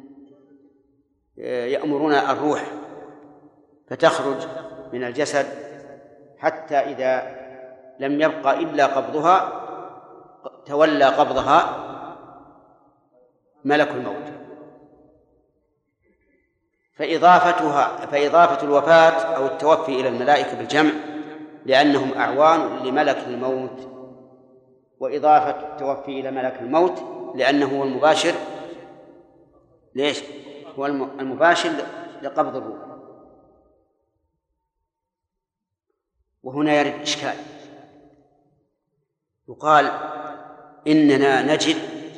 [SPEAKER 2] يأمرون الروح فتخرج من الجسد حتى إذا لم يبق إلا قبضها تولى قبضها ملك الموت. فإضافة الوفاة أو التوفي إلى الملائكة بالجمع لأنهم أعوان لملك الموت، وإضافة التوفي إلى ملك الموت لأنه هو المباشر. ليش؟ هو المباشر لقبض الروح. وهنا يرد إشكال، يقال إننا نجد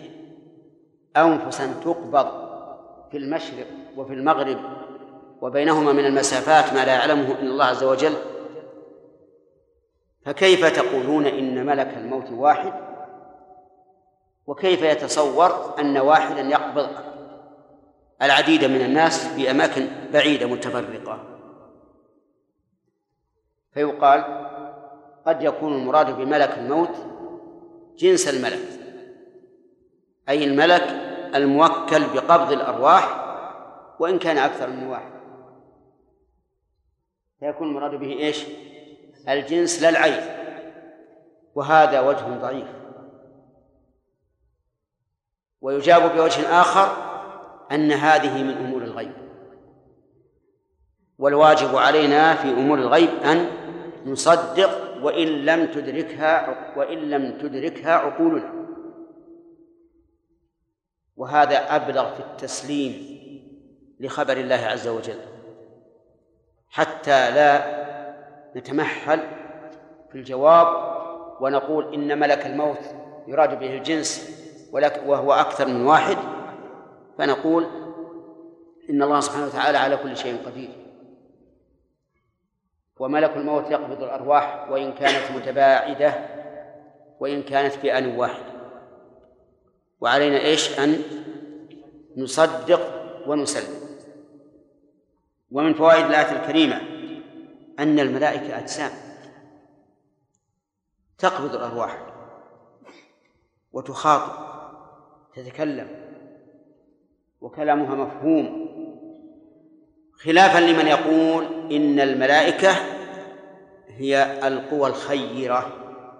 [SPEAKER 2] أنفسا تقبض في المشرق وفي المغرب وبينهما من المسافات ما لا يعلمه إلا الله عز وجل، فكيف تقولون إن ملك الموت واحد؟ وكيف يتصور أن واحدا يقبض العديد من الناس في أماكن بعيدة متفرقة؟ فيقال قد يكون المراد بملك الموت جنس الملك، أي الملك الموكل بقبض الأرواح وإن كان أكثر من واحد، فيكون المراد به إيش؟ الجنس لا العين، وهذا وجه ضعيف. ويجاب بوجه آخر أن هذه من أمور الغيب، والواجب علينا في أمور الغيب أن نصدق وإن لم تدركها عقولنا، وهذا أبلغ في التسليم لخبر الله عز وجل، حتى لا نتمحل في الجواب ونقول إن ملك الموت يراد به الجنس وهو أكثر من واحد، فنقول إن الله سبحانه وتعالى على كل شيء قدير، وملك الموت يقبض الأرواح وإن كانت متباعدة وإن كانت في آن واحد. وعلينا إيش؟ أن نصدق ونسلم. ومن فوائد الآية الكريمة أن الملائكة أجسام تقبض الأرواح وتخاطب، تتكلم، وكلامها مفهوم، خلافا لمن يقول إن الملائكة هي القوى الخيرة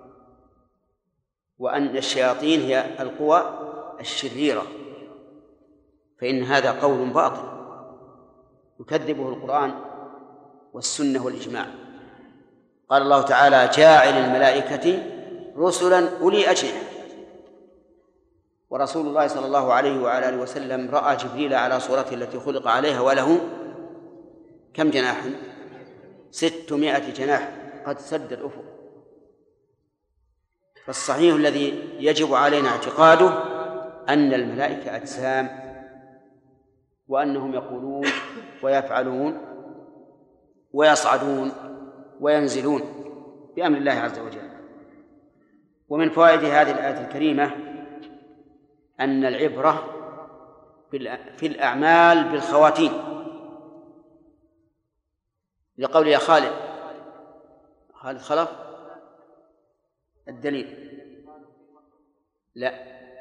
[SPEAKER 2] وأن الشياطين هي القوى الشريرة، فإن هذا قول باطل يكذبه القرآن والسنة والإجماع. قال الله تعالى: جاعل الملائكة رسلا أولي أجنحة. ورسول الله صلى الله عليه وعلى آله وسلم رأى جبريل على صورته التي خلق عليها وله كم جناح؟ 600 جناح قد سد الأفق. فالصحيح الذي يجب علينا اعتقاده أن الملائكة أجسام، وأنهم يقولون ويفعلون ويصعدون وينزلون بأمر الله عز وجل. ومن فوائد هذه الآية الكريمة أن العبرة في الأعمال بالخواتيم، لقول يا خالد خلف الدليل. لا،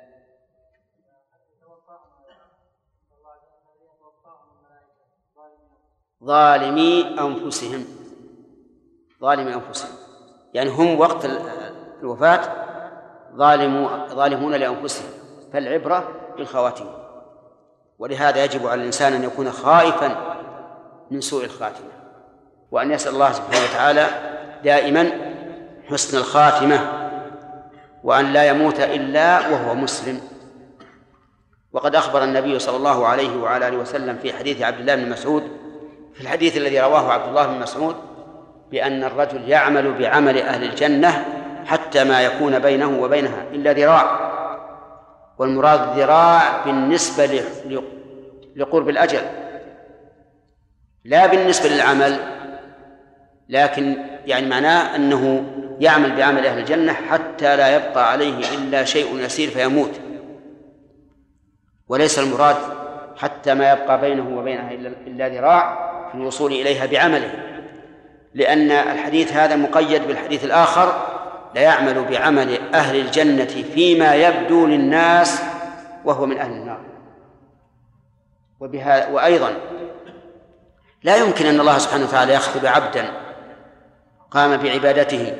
[SPEAKER 2] ظالمي أنفسهم، يعني هم وقت الوفاة ظالمون لأنفسهم، فالعبرة بالخواتيم. ولهذا يجب على الإنسان أن يكون خائفا من سوء الخاتمة، وأن يسأل الله سبحانه وتعالى دائما حسن الخاتمة، وأن لا يموت إلا وهو مسلم. وقد أخبر النبي صلى الله عليه وعلى آله وسلم في حديث عبد الله بن مسعود، في الحديث الذي رواه عبد الله بن مسعود، بأن الرجل يعمل بعمل أهل الجنة حتى ما يكون بينه وبينها إلا ذراع، والمراد ذراع بالنسبة لقرب الأجل، لا بالنسبة للعمل، لكن يعني معناه أنه يعمل بعمل أهل الجنة حتى لا يبقى عليه إلا شيء يسير فيموت، وليس المراد حتى ما يبقى بينه وبينها إلا ذراع في الوصول إليها بعمله، لأن الحديث هذا مقيد بالحديث الآخر: لا يعمل بعمل أهل الجنة فيما يبدو للناس وهو من أهل النار. وأيضا لا يمكن أن الله سبحانه وتعالى يخذل عبدا قام بعبادته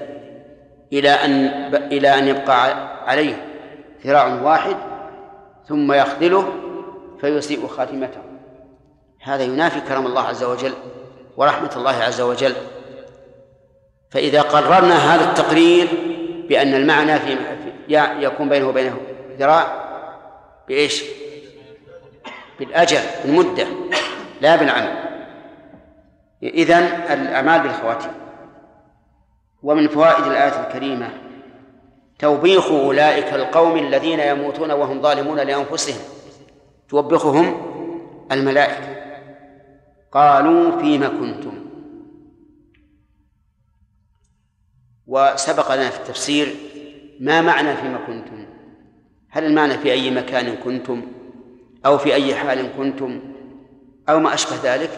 [SPEAKER 2] إلى أن يبقى عليه ذراع واحد ثم يخذله فيسيء خاتمته. هذا ينافي كرم الله عز وجل ورحمة الله عز وجل. فإذا قررنا هذا التقرير بأن المعنى يكون بينه وبينه ذراع بإيش؟ بالأجل، بالمدة، لا بالعمل. إذن الأعمال بالخواتيم. ومن فوائد الآية الكريمة توبيخ أولئك القوم الذين يموتون وهم ظالمون لأنفسهم، توبخهم الملائكة. قالوا فيما كنتم. وسبق لنا في التفسير ما معنى فيما كنتم. هل المعنى في أي مكان كنتم، أو في أي حال كنتم، أو ما أشبه ذلك؟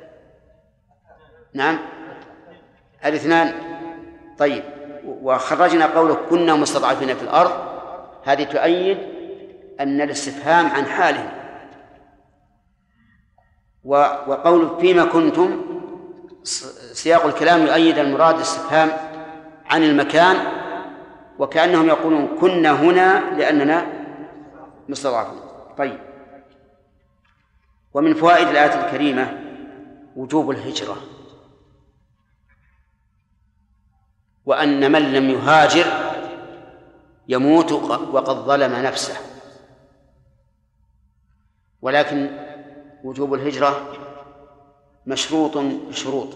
[SPEAKER 2] نعم، الاثنان. طيب، وخرجنا قوله كنا مستضعفين في الأرض، هذه تؤيد أن الاستفهام عن حالهم. وقول فيما كنتم سياق الكلام يؤيد المراد الاستفهام عن المكان، وكأنهم يقولون كنا هنا لأننا مستضعفون. طيب، ومن فوائد الآية الكريمة وجوب الهجرة، وأن من لم يهاجر يموت وقد ظلم نفسه. ولكن وجوب الهجرة مشروط بشروط،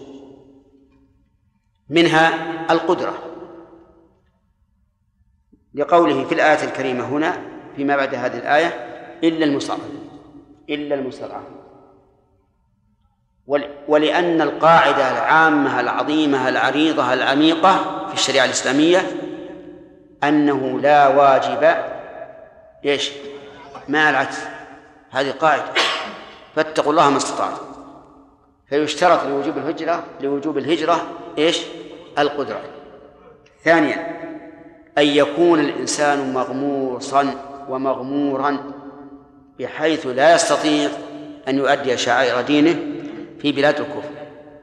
[SPEAKER 2] منها القدرة، لقوله في الآية الكريمة هنا فيما بعد هذه الآية إلا المستضعفين. ولأن القاعدة العامة العظيمة العريضة العميقة في الشريعة الإسلامية أنه لا واجب مع العجز. هذه قاعدة، فاتقوا الله ما استطعتم. فيشترط لوجوب الهجرة القدرة. ثانيا أن يكون الإنسان مغموصا ومغمورا بحيث لا يستطيع أن يؤدي شعائر دينه في بلاد الكفر.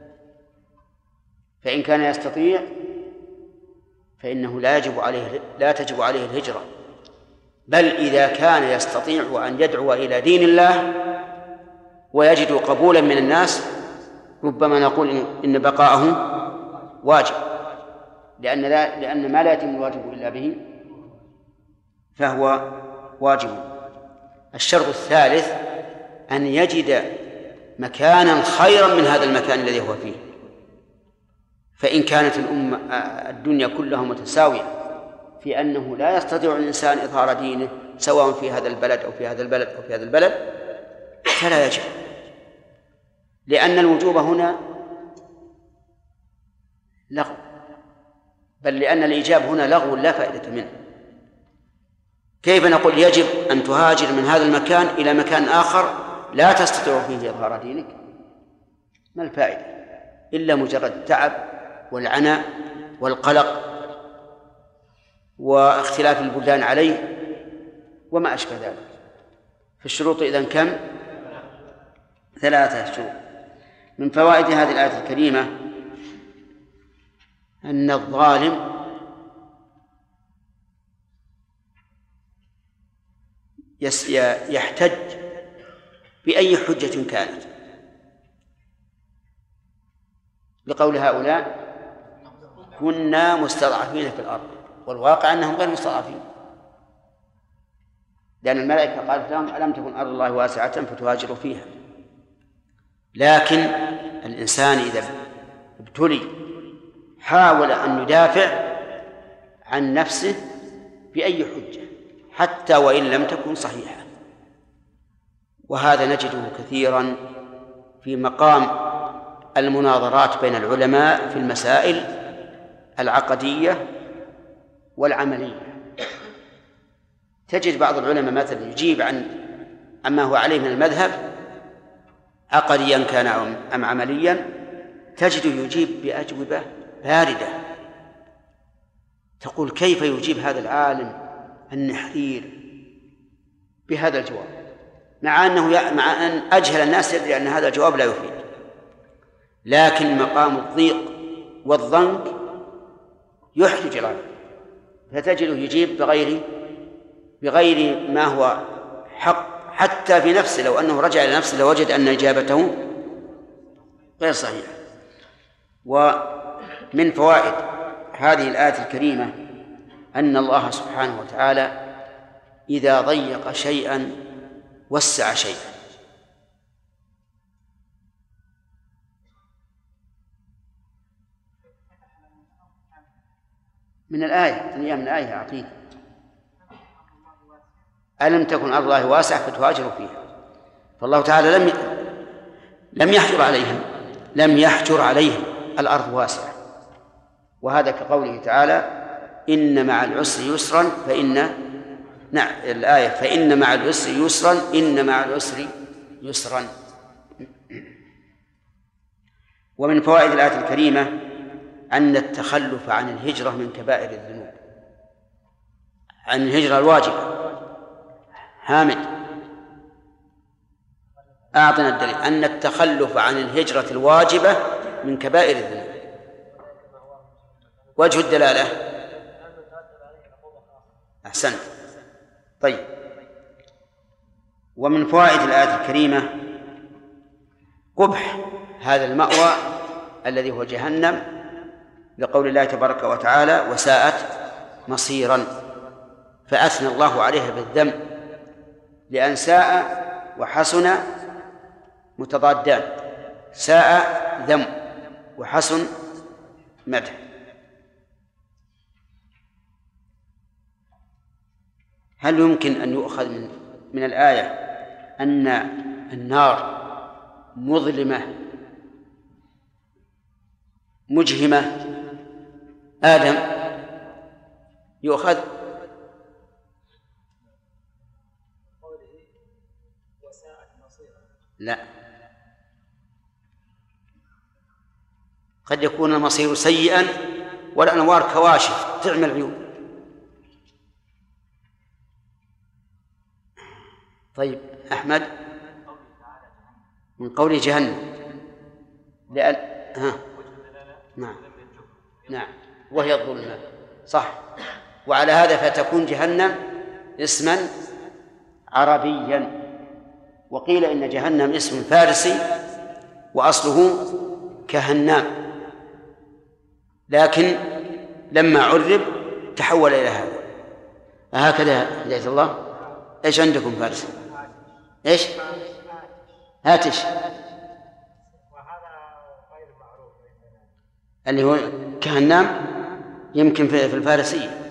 [SPEAKER 2] فإن كان يستطيع فإنه لا تجب عليه الهجرة، بل إذا كان يستطيع أن يدعو إلى دين الله ويجد قبولا من الناس ربما نقول إن بقاءه واجب، لأن ما لا يتم الواجب إلا به فهو واجب. الشرط الثالث أن يجد مكانا خيرا من هذا المكان الذي هو فيه. فإن كانت الدنيا كلها متساوية في أنه لا يستطيع الإنسان إظهار دينه سواء في هذا البلد أو في هذا البلد أو في هذا البلد فلا يجب، لأن الوجوب هنا لغو، بل لأن الإيجاب هنا لغو لا فائدة منه. كيف نقول يجب أن تهاجر من هذا المكان إلى مكان آخر لا تستطيع فيه إظهار دينك؟ ما الفائدة إلا مجرد التعب والعناء والقلق واختلاف البلدان عليه وما أشبه ذلك. فالشروط إذن كم؟ 3 شروط. من فوائد هذه الآية الكريمة أن الظالم يحتج بأي حجة كانت لقول هؤلاء كنا مستضعفين في الأرض، والواقع أنهم غير مستضعفين، لأن الملائكة قالت لهم ألم تكن أرض الله واسعة فتهاجروا فيها. لكن الإنسان إذا ابتلي حاول أن يدافع عن نفسه بأي حجة حتى وإن لم تكن صحيحة، وهذا نجده كثيرا في مقام المناظرات بين العلماء في المسائل العقدية والعملية. تجد بعض العلماء مثلا يجيب عما هو عليه من المذهب عقديا كان أم عمليا، تجده يجيب بأجوبة باردة، تقول كيف يجيب هذا العالم النحرير بهذا الجواب، مع أن أجهل الناس يدري أن هذا الجواب لا يفيد. لكن مقام الضيق والضنك يحرج العالم، فتجده يجيب بغير ما هو حق حتى في نفسه. لو أنه رجع إلى نفسه لوجد أن إجابته غير صحيحة. ومن فوائد هذه الآية الكريمة أن الله سبحانه وتعالى إذا ضيق شيئا وسع شيئا. من الآية من الآية عقيد ألم تكن أرض الله واسعة فتهاجروا فيها. فالله تعالى لم يحجر عليهم الأرض واسعة، وهذا كقوله تعالى إن مع العسر يسرا الآية فإن مع العسر يسرا إن مع العسر يسرا. ومن فوائد الآية الكريمة أن التخلف عن الهجرة من كبائر الذنوب، عن الهجرة الواجبة. حامد أعطنا الدليل أن التخلف عن الهجرة الواجبة من كبائر الذنوب. وجه الدلالة أحسنت. طيب، ومن فوائد الآية الكريمة قبح هذا المأوى الذي هو جهنم، لقول الله تبارك وتعالى وساءت مصيرا، فأثنى الله عليها بالذم، لأن ساء وحسن متضادان، ساء ذم وحسن مدح. هل يمكن أن يؤخذ من الآية أن النار مظلمة مجهمة آدم؟ يؤخذ لا، قد يكون المصير سيئا والأنوار كواشف تعمى العيون. طيب أحمد، من قول جهنم لأن نعم وهي الظلمة صح. وعلى هذا فتكون جهنم اسما عربيا، وقيل إن جهنم اسم فارسي وأصله كهنام، لكن لما عرب تحول إلى هذا. هكذا هداية الله. إيش عندكم فارسي؟ إيش؟ هاتش، اللي هو كهنام يمكن في الفارسية.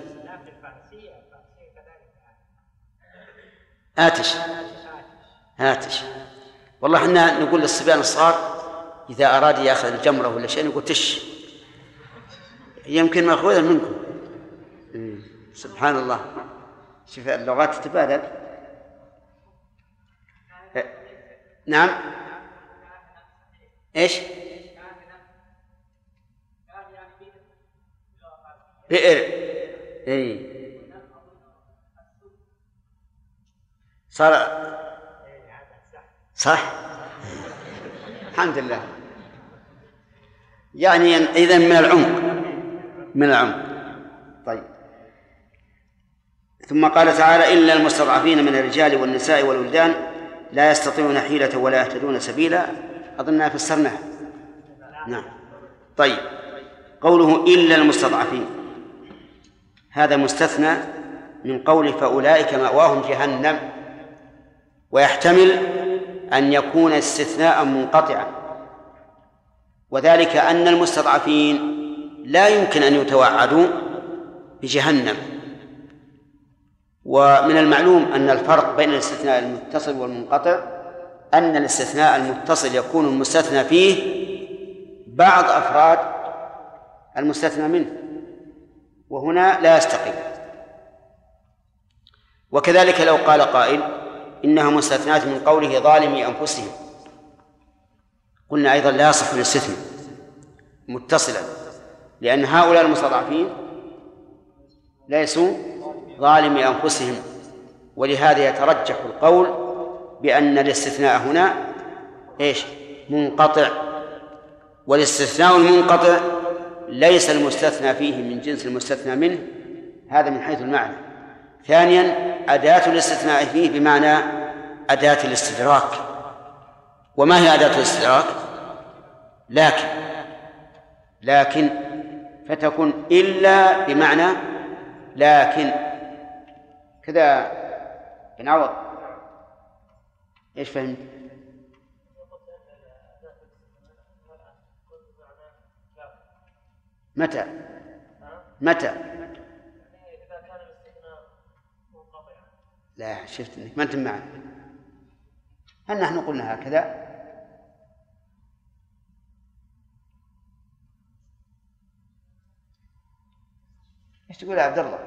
[SPEAKER 2] هاتش. والله احنا نقول للصبيان الصغار إذا أراد يأخذ الجمرة ولا شيء نقول تش، يمكن مأخوذا منكم. سبحان الله. شوف اللغات تتبادل. نعم. ايش؟ بئر. اي صار صح. الحمد لله. يعني إذن من العمق، من العمق. طيب. ثم قال تعالى: إلا المستضعفين من الرجال والنساء والولدان لا يستطيعون حيلة ولا يهتدون سبيلا. أظننا فسرناها. نعم. طيب، قوله إلا المستضعفين هذا مستثنى من قول فأولئك مأواهم جهنم، ويحتمل أن يكون استثناء منقطعا، وذلك أن المستضعفين لا يمكن أن يتوعدوا بجهنم. ومن المعلوم أن الفرق بين الاستثناء المتصل والمنقطع أن الاستثناء المتصل يكون المستثنى فيه بعض أفراد المستثنى منه، وهنا لا يستقيم. وكذلك لو قال قائل إنها مستثنات من قوله ظالمي أنفسهم، قلنا أيضا لا يصح الاستثناء متصلا، لأن هؤلاء المستضعفين ليسوا ظالمي أنفسهم، ولهذا يترجح القول بأن الاستثناء هنا إيش؟ منقطع. والاستثناء المنقطع ليس المستثنى فيه من جنس المستثنى منه، هذا من حيث المعنى. ثانيا، أداة الاستثناء فيه بمعنى أداة الاستدراك. وما هي أداة الاستدراك؟ لكن فتكون إلا بمعنى لكن. كذا بنعوض إيش فهمت؟ متى؟ لا، شفت انك ما انت معنا. هل نحن قلنا هكذا؟ ايش تقول يا عبد الله؟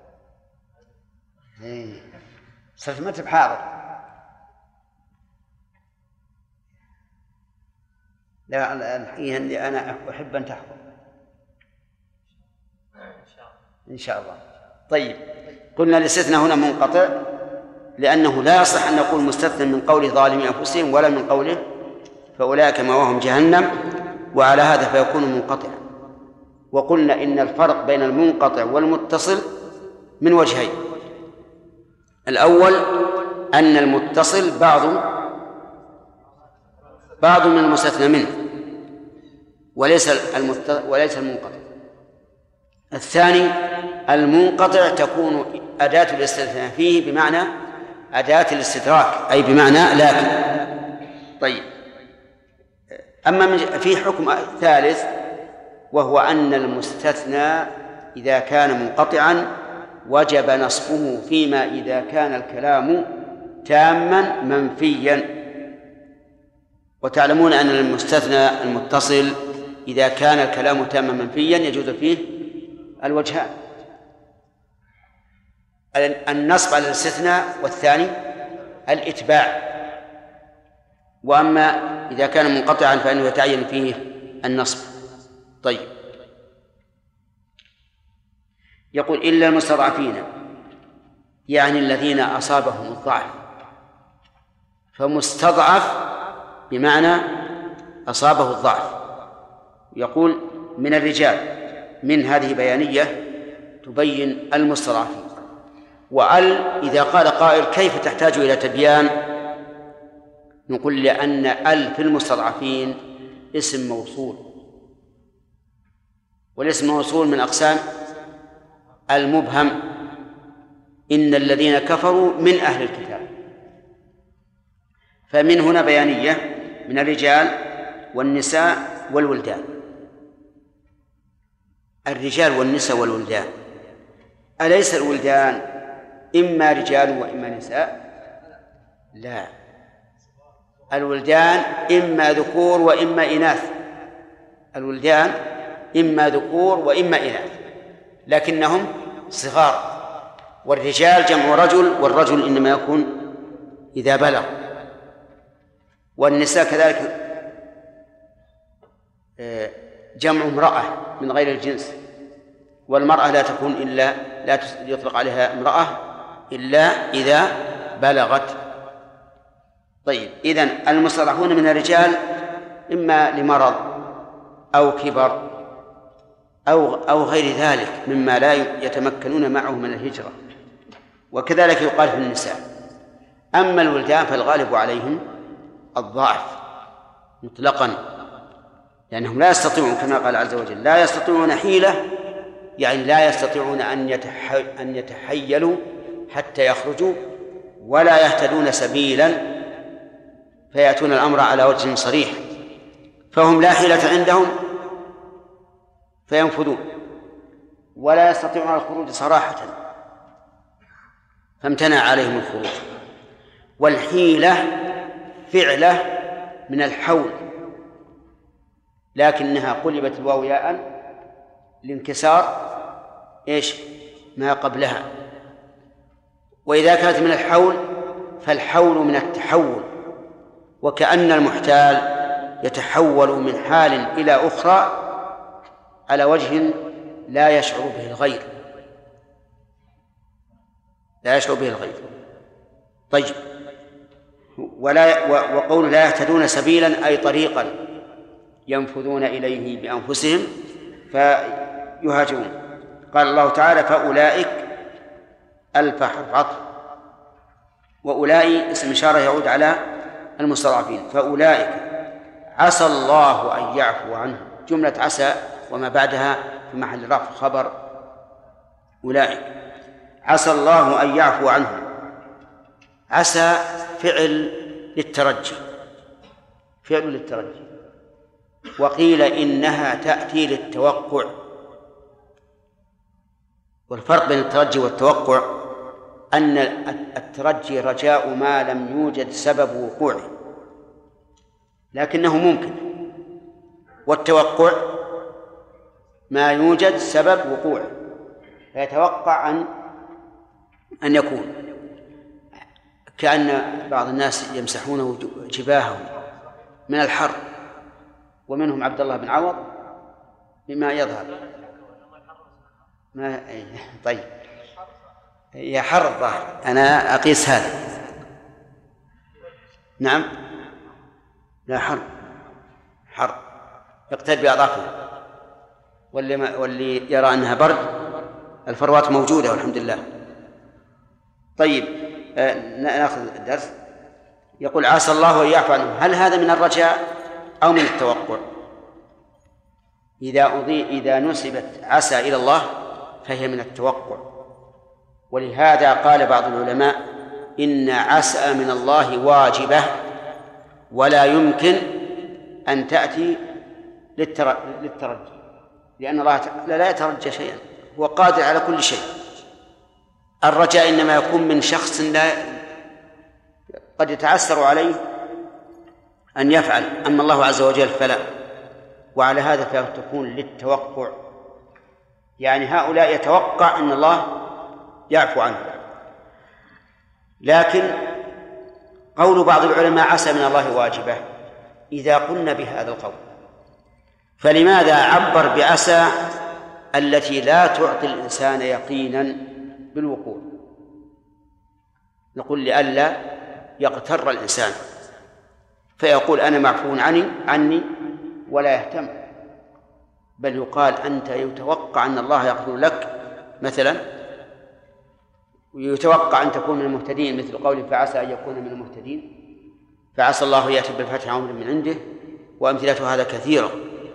[SPEAKER 2] صرت ما انت بحاضر. لا، الحين انا احب ان تحضر ان شاء الله. طيب، قلنا الاستثناء هنا منقطع لأنه لا يصح أن نقول مستثنى من قول ظالمي أنفسهم ولا من قوله فأولئك مأواهم جهنم، وعلى هذا فيكون منقطعا. وقلنا إن الفرق بين المنقطع والمتصل من وجهين: الأول أن المتصل بعض من المستثنى منه وليس المنقطع. الثاني، المنقطع تكون أداة الاستثناء فيه بمعنى أداة الاستدراك، أي بمعنى لكن. طيب، أما في حكم ثالث، وهو أن المستثنى إذا كان منقطعا وجب نصبه فيما إذا كان الكلام تاما منفيا. وتعلمون أن المستثنى المتصل إذا كان الكلام تاما منفيا يجوز فيه الوجهان: النصب على الاستثناء، والثاني الإتباع. وأما إذا كان منقطعا فإنه يتعين فيه النصب. طيب، يقول إلا المستضعفين، يعني الذين أصابهم الضعف. فمستضعف بمعنى أصابه الضعف. يقول من الرجال، من هذه بيانية تبين المستضعفين. وأل إذا قال قائل كيف تحتاج إلى تبيان؟ نقول لأن أل في المستضعفين اسم موصول، والاسم الموصول من أقسام المبهم: إن الذين كفروا من أهل الكتاب. فمن هنا بيانية من الرجال والنساء والولدان. الرجال والنساء والولدان، أليس الولدان إما رجال وإما نساء؟ لا، الولدان إما ذكور وإما إناث. الولدان إما ذكور وإما إناث، لكنهم صغار والرجال جمع رجل، والرجل إنما يكون إذا بلغ، والنساء كذلك جمع امرأة من غير الجنس، والمرأة لا تكون إلا لا يطلق عليها امرأة إلا إذا بلغت. طيب، إذن المستضعفون من الرجال إما لمرض أو كبر أو غير ذلك مما لا يتمكنون معه من الهجرة، وكذلك يقال في النساء. أما الولدان فالغالب عليهم الضعف مطلقا، لأنهم لا يستطيعون كما قال عز وجل لا يستطيعون حيلة، يعني لا يستطيعون أن يتحيلوا حتى يخرجوا، ولا يهتدون سبيلا فيأتون الأمر على وجه صريح، فهم لا حيلة عندهم فينفذون، ولا يستطيعون الخروج صراحة فامتنع عليهم الخروج. والحيلة فعلة من الحول، لكنها قلبت الواو ياء لانكسار ما قبلها. وإذا كانت من الحول فالحول من التحول، وكأن المحتال يتحول من حال إلى أخرى على وجه لا يشعر به الغير، طيب، وقول لا يهتدون سبيلا أي طريقا ينفذون إليه بأنفسهم فيهاجرون. قال الله تعالى فأولئك ألف حرف عطف، وأولئك اسم إشارة يعود على المستضعفين. فأولئك عسى الله أن يعفو عنهم، جملة عسى وما بعدها في محل رفع خبر أولئك. عسى الله أن يعفو عنهم، عسى فعل للترجي، وقيل إنها تأتي للتوقع. والفرق بين الترجي والتوقع أن الترجي رجاء ما لم يوجد سبب وقوعه لكنه ممكن، والتوقع ما يوجد سبب وقوعه فيتوقع أن يكون، كأن بعض الناس يمسحون جباههم من الحر، ومنهم عبد الله بن عوض بما يظهر ما طيب يا حر الظاهر، أنا أقيس هذا. نعم، لا حر يقتد بأضعفه، واللي يرى أنها برد الفروات موجودة والحمد لله. طيب، نأخذ الدرس. يقول عسى الله أن يعفو عنهم، هل هذا من الرجاء أو من التوقع؟ إذا نسبت عسى إلى الله فهي من التوقع، ولهذا قال بعض العلماء إن عسى من الله واجبة ولا يمكن أن تأتي للترجي، لأن الله لا يترجى شيئا، هو قادر على كل شيء. الرجاء إنما يكون من شخص قد يتعسر عليه أن يفعل، أما الله عز وجل فلا. وعلى هذا فتكون للتوقع، يعني هؤلاء يتوقع أن الله يعفو عنه. لكن قول بعض العلماء عسى من الله واجبة إذا قلنا بهذا القول، فلماذا عبر بعسى التي لا تعطي الإنسان يقينا بالوقوع؟ نقول لئلا يغتر الإنسان فيقول أنا معفو عني ولا يهتم، بل يقال أنت يتوقع أن الله يغفر لك مثلا، ويتوقع أن تكون من المهتدين، مثل قوله فعسى أن يكون من المهتدين، فعسى الله يأتي بالفتح أمر من عنده، وأمثلة هذا كثيرة،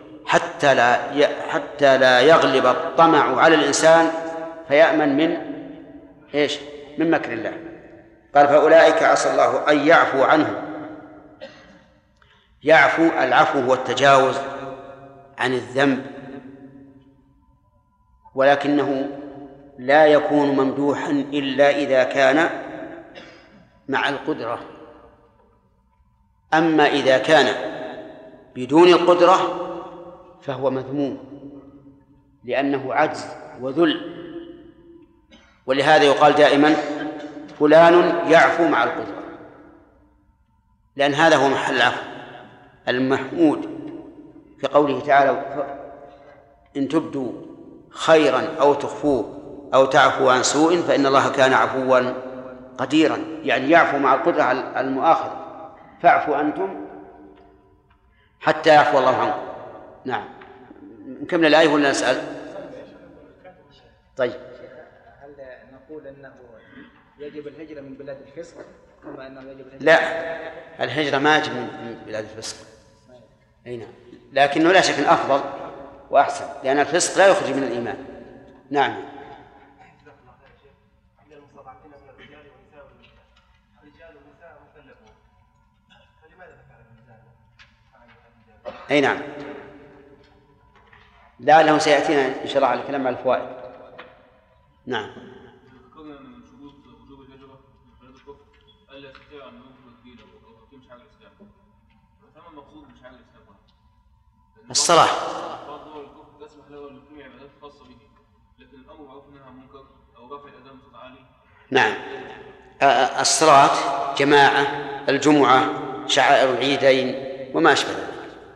[SPEAKER 2] حتى لا يغلب الطمع على الإنسان فيأمن من مكر الله. قال فأولئك عسى الله أن يعفو عنهم. يعفو، العفو هو التجاوز عن الذنب، ولكنه لا يكون ممدوحا إلا إذا كان مع القدرة. أما إذا كان بدون القدرة فهو مذموم، لأنه عجز وذل. ولهذا يقال دائما فلان يعفو مع القدرة، لأن هذا هو محل العفو المحمود في قوله تعالى: إن تبدوا خيرا أو تخفوه أو تعفو عن سوء فإن الله كان عفوا قديرا، يعني يعفو مع القدرة على المؤاخذة، فاعفوا أنتم حتى يعفو الله عنكم. نعم، نكمل الآية ولا نسأل؟ طيب،
[SPEAKER 4] هل نقول أنه يجب الهجرة من بلاد الفسق كما أنه يجب الهجرة؟
[SPEAKER 2] لا، الهجرة ما يجب من بلاد الفسق. أي نعم، لكنه لا شك أفضل وأحسن، لأن الفسق لا يخرج من الإيمان. نعم. أي نعم، لعله سيأتينا إن شاء الله على الكلام على الفوائد. نعم.
[SPEAKER 3] ذكرنا من شروط وجوب الهجرة من بلاد الكفر ألا يستطيع أن ينفذ الدين أو يقيم شعائر الإسلام. فما المقصود بشعائر الإسلام؟
[SPEAKER 2] الصلاة.
[SPEAKER 3] بعض دول الكفر تسمح له أن يقيم عبادات خاصة به، لكن الأمر معروف منها منكر أو رفع الأذان بصوت عالي.
[SPEAKER 2] نعم، الصلاة جماعة، الجمعة، شعائر العيدين وما أشبه ذلك.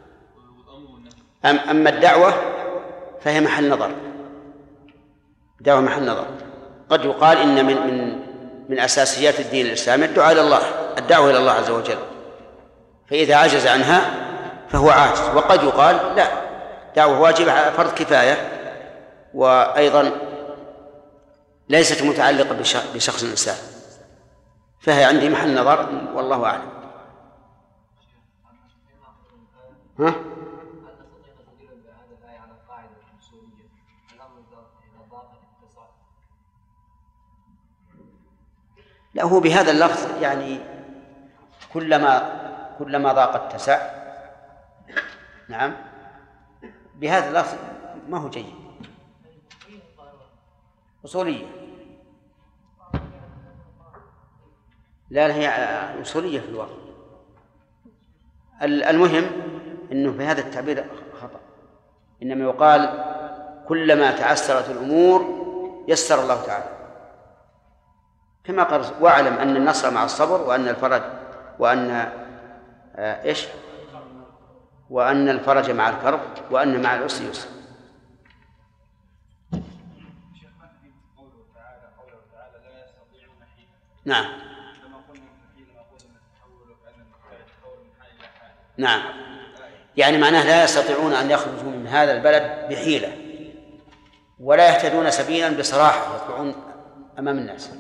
[SPEAKER 2] أما الدعوة فهي محل نظر، دعوة محل نظر. قد يقال إن من أساسيات الدين الإسلامي الدعاء إلى الله، الدعوة إلى الله عز وجل، فإذا عجز عنها فهو عاجز. وقد يقال لا، دعوة واجبة فرض كفاية، وأيضا ليست متعلقة بشخص إنسان، فهي عندي محل نظر والله أعلم. ها؟ لا، هو بهذا اللفظ يعني كلما ضاق اتسع. نعم، بهذا اللفظ ما هو جيد، أصولية. لا، هي أصولية في الواقع. المهم أنه في هذا التعبير خطأ، إنما يقال كلما تعسرت الأمور يسر الله تعالى، كما قال: واعلم أن النصر مع الصبر، وأن الفرج وأن الفرج مع الكرب، وأن مع العسر يسر. نعم. نعم، يعني معناه لا يستطيعون أن يخرجوا من هذا البلد بحيلة، ولا يهتدون سبيلا بصراحة يطلعون أمام الناس.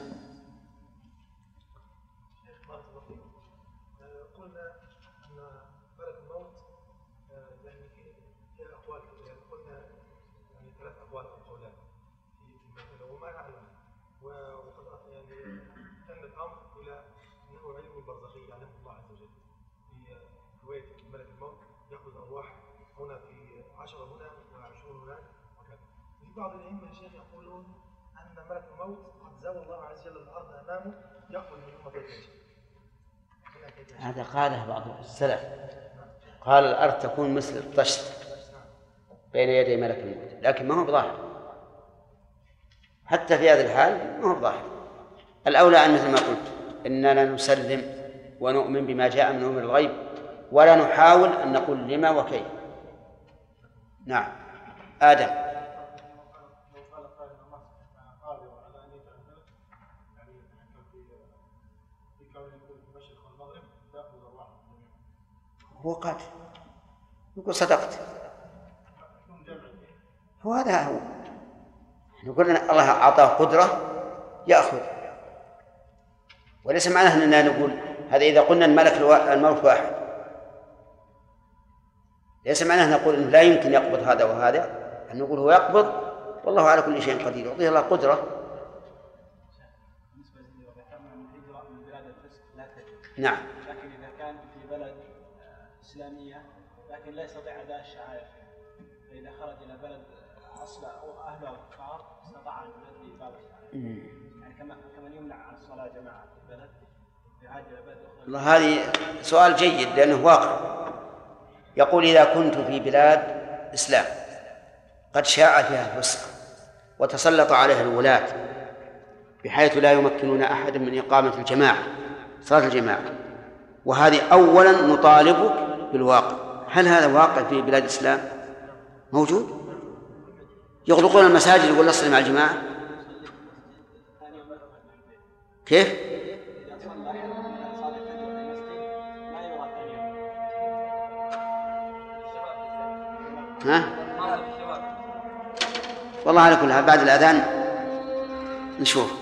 [SPEAKER 10] بعض الأئمة يا شيخ يقولون أن ملك الموت قد زوى الله عز وجل الأرض أمامه يأخذ من أمة الجيش.
[SPEAKER 2] هذا قاله بعض السلف، قال الأرض تكون مثل الطشت بين يدي ملك الموت، لكن ما هو بظاهر. حتى في هذا الحال ما هو بظاهر. الأولى أن مثل ما قلت إننا نسلم ونؤمن بما جاء من أمر الغيب، ولا نحاول أن نقول لما وكيف. نعم. آدم. هو قاتل، يقول صدقت، هو هذا هو. نقول الله أعطاه قدرة يأخذ، وليس معناه أننا نقول هذا إذا قلنا الملك الموت واحد، ليس معناه نقول إنه لا يمكن يقبض هذا وهذا، أن نقول هو يقبض والله على كل شيء قدير، يعطيه الله قدرة. نعم.
[SPEAKER 6] لكن إذا كان في بلد إسلامية لكن لا يستطيع أداء الشعائر، فإذا خرج إلى بلد أصله أو أهله كفار استطاع أن يؤدي باب الشعائر، يعني كمن يمنع عن الصلاة جماعة في بلد يعاد إلى بلد أخرى.
[SPEAKER 2] والله هذه سؤال جيد لأنه واقع. يقول إذا كنت في بلاد إسلام قد شاع فيها الفسق وتسلط عليها الولاة بحيث لا يمكنون أحدا من إقامة الجماعة، صلاة الجماعة. وهذه أولا نطالبك بالواقع. هل هذا واقع في بلاد الإسلام؟ موجود؟ يغلقون المساجد يقول أصلي مع الجماعة. كيف؟ ها؟ والله على كل حال بعد الأذان نشوف.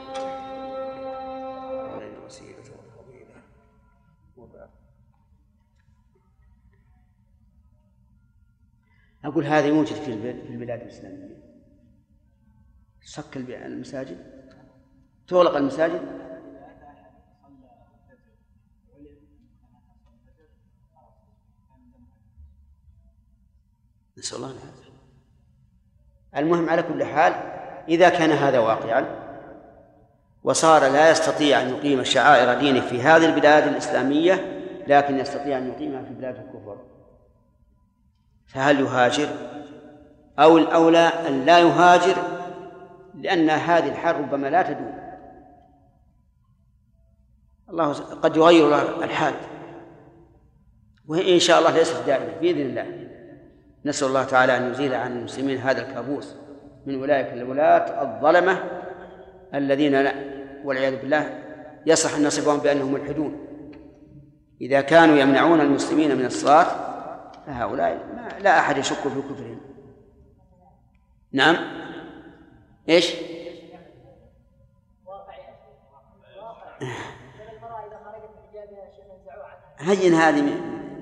[SPEAKER 2] أقول هذا يوجد في البلاد الإسلامية، صك المساجد، تغلق المساجد. نسأل الله العافية. المهم على كل حال إذا كان هذا واقعا وصار لا يستطيع أن يقيم شعائر دينه في هذه البلاد الإسلامية لكن يستطيع أن يقيمها في بلاد الكفر، فهل يهاجر؟ أو الأولى أن لا يهاجر، لأن هذه الحال ربما لا تدوم، الله قد يغير الحال، وإن شاء الله ليست دائما بإذن الله. نسأل الله تعالى أن يزيل عن المسلمين هذا الكابوس من أولئك الولاة الظلمة الذين والعياذ بالله يصح أن نصفهم بأنهم ملحدون. إذا كانوا يمنعون المسلمين من الصلاة فهؤلاء لا أحد يشك في كفرهم. نعم. إيش؟ هين هذه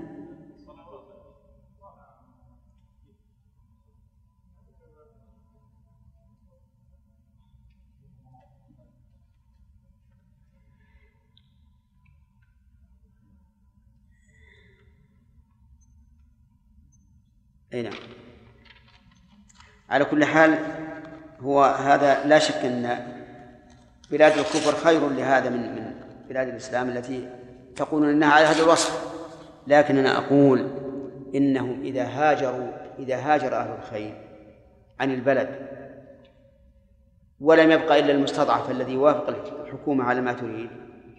[SPEAKER 2] أي نعم. على كل حال هو هذا لا شك أن بلاد الكفر خير لهذا من بلاد الإسلام التي تقولون أنها على هذا الوصف، لكن أنا أقول إنهم إذا هاجر أهل الخير عن البلد ولم يبقى إلا المستضعف الذي يوافق الحكومة على ما تريد،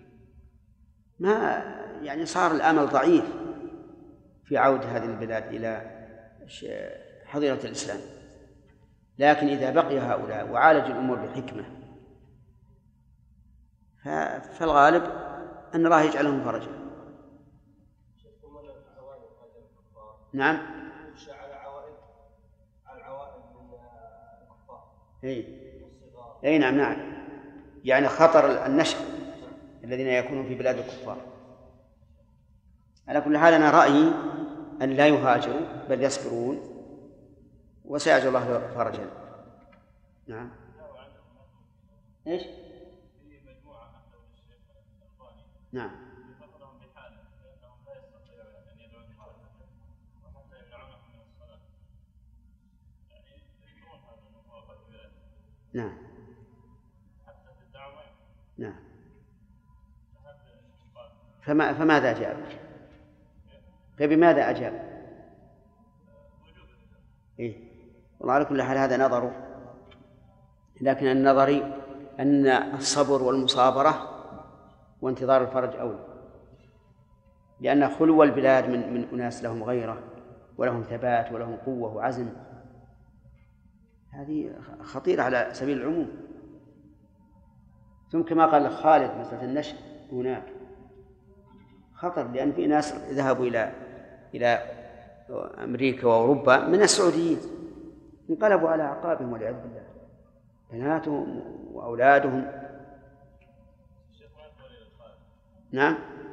[SPEAKER 2] ما يعني صار الأمل ضعيف في عودة هذه البلاد إلى حظيرة الإسلام. لكن إذا بقي هؤلاء وعالج الأمور بحكمة فالغالب أن الله يجعلهم فرجا. نعم. أي نعم. يعني خطر النشأ الذين يكونون في بلاد الكفار. على كل حال أنا رأيي أن لا يهاجروا بل يصبرون وسيجعل الله فرجا. نعم. إيش؟ نعم. نعم. نعم. فماذا أجاب؟ فبماذا أجاب؟ إيه؟ والله على كل حال هذا نظره، لكن النظري أن الصبر والمصابرة وانتظار الفرج أولى، لأن خلو البلاد من أناس لهم غيرة ولهم ثبات ولهم قوة وعزم هذه خطيرة على سبيل العموم. ثم كما قال خالد مسألة النشء هناك خطر، لأن في ناس ذهبوا إلى أمريكا وأوروبا من السعوديين انقلبوا على أعقابهم والعياذ بالله، بناتهم وأولادهم. نعم.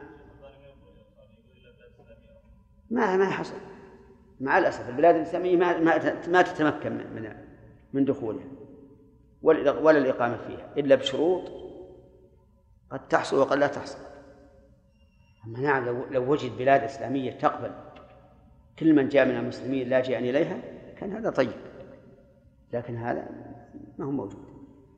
[SPEAKER 2] ما حصل مع الأسف. البلاد الإسلامية ما تتمكن من دخولها ولا الإقامة فيها إلا بشروط قد تحصل وقد لا تحصل. أما نعم لو وجد بلاد إسلامية تقبل كل من جاء من المسلمين لاجئا إليها كان هذا طيب، لكن هذا ما هو موجود.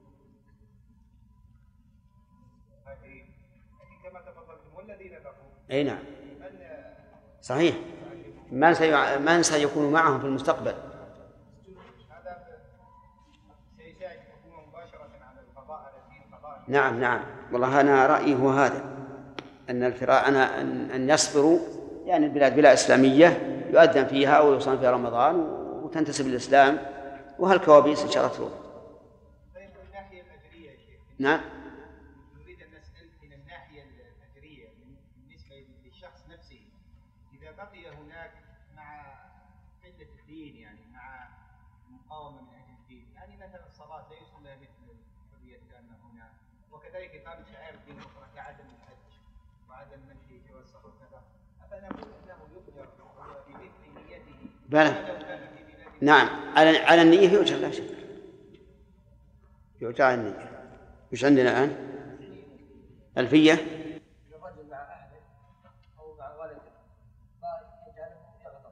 [SPEAKER 2] أي نعم صحيح. من سيكون معهم في المستقبل.
[SPEAKER 10] هذا سيساعد الحكومة مباشرة على القضاء على الدين
[SPEAKER 2] نعم نعم، والله أنا رأيي هو هذا، أن الفراء أن يصبروا، يعني البلاد بلا إسلامية يؤذن فيها ويصام فيها رمضان وتنتسب للإسلام، وهالكوابيس إن شاء الله تروح.
[SPEAKER 10] طيب من الناحية الأجرية يا شيخ.
[SPEAKER 2] نعم.
[SPEAKER 10] نريد أن نسأل من الناحية الأجرية بالنسبة للشخص نفسه، إذا بقي هناك مع قلة الدين، يعني مع مقاومة من أهل الدين، يعني مثلا الصلاة لا يصلى مثل الحرية التامة هنا، وكذلك إقامة شعائر الدين الأخرى كعدم الحج وعدم منع جواز السفر كذا، أفنقول أنه يؤجر بمثل نيته؟
[SPEAKER 2] بلى. نعم، على النية يؤجر لا شك، يؤجر على النية. وش عندنا الآن؟ ألفية.
[SPEAKER 11] الرجل مع أهله أو مع والده فيجعله يغضب،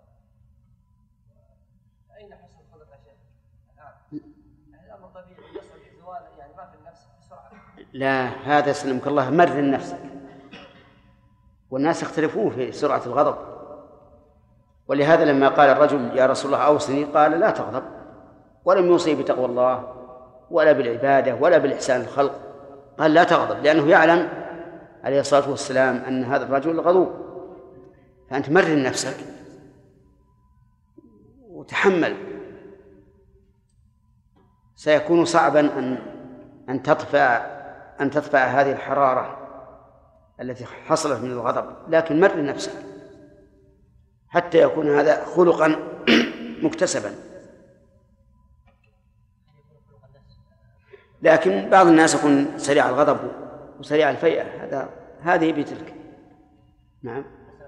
[SPEAKER 11] أين حسن الخلق يا شيخ الآن؟ الأمر طبيعي يصل الزوال، يعني ما في النفس بسرعة.
[SPEAKER 2] لا، هذا سلمك الله مرن نفسك، والناس يختلفون في سرعة الغضب، ولهذا لما قال الرجل يا رسول الله أوصني، قال لا تغضب، ولم يوصي بتقوى الله ولا بالعبادة ولا بالإحسان للخلق، قال لا تغضب، لأنه يعلم عليه الصلاة والسلام أن هذا الرجل غضوب. فأنت مرن نفسك وتحمل. سيكون صعبا أن تطفأ هذه الحرارة التي حصلت من الغضب، لكن مرن نفسك حتى يكون هذا خلقا مكتسبا. لكن بعض الناس يكون سريع الغضب وسريع الفيئة، هذه بتلك. نعم.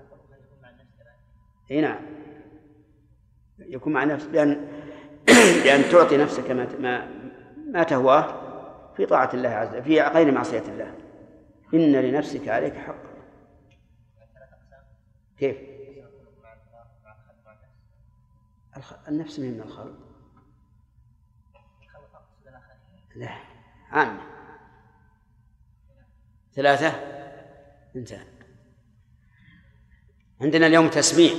[SPEAKER 2] اي نعم، يكون مع نفسك، لأن تعطي نفسك ما تهواه في طاعة الله عز وجل، في غير معصية الله. إن لنفسك عليك حقا. كيف؟ النفس من الخلق، لا عامة. 3 انتهى. عندنا اليوم تسميع.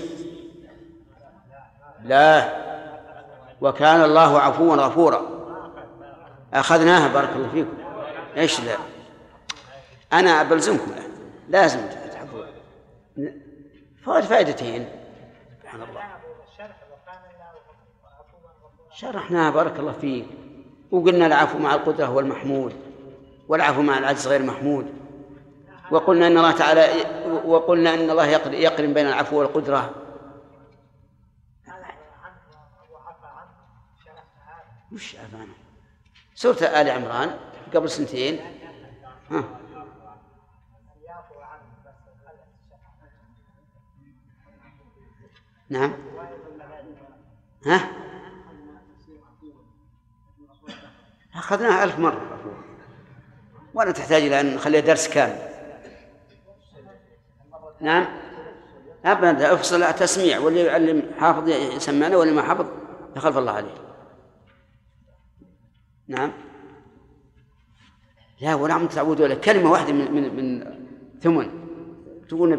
[SPEAKER 2] لا، وكان الله عفوا غفورا، أخذناها بارك الله فيكم. إيش لا، أنا بلزمكم لازم تحفظوا. فائدتين سبحان الله. شرحناها بارك الله فيك، وقلنا العفو مع القدرة هو المحمود، والعفو مع العجز غير محمود، وقلنا أن الله تعالى يقرن بين العفو والقدرة. وش عفانا؟ سورة آل عمران قبل 2 ها. نعم. ها؟ أخذناها 1000 مرة، ولا تحتاج إلى أن نخليها درس كامل. نعم، أبدا افصل تسميع، واللي يعلم حافظ يسمعنا، واللي ما حافظ يخلف الله عليه. نعم. لا، ولا عم تعودوا على كلمة واحدة من ثمن تقول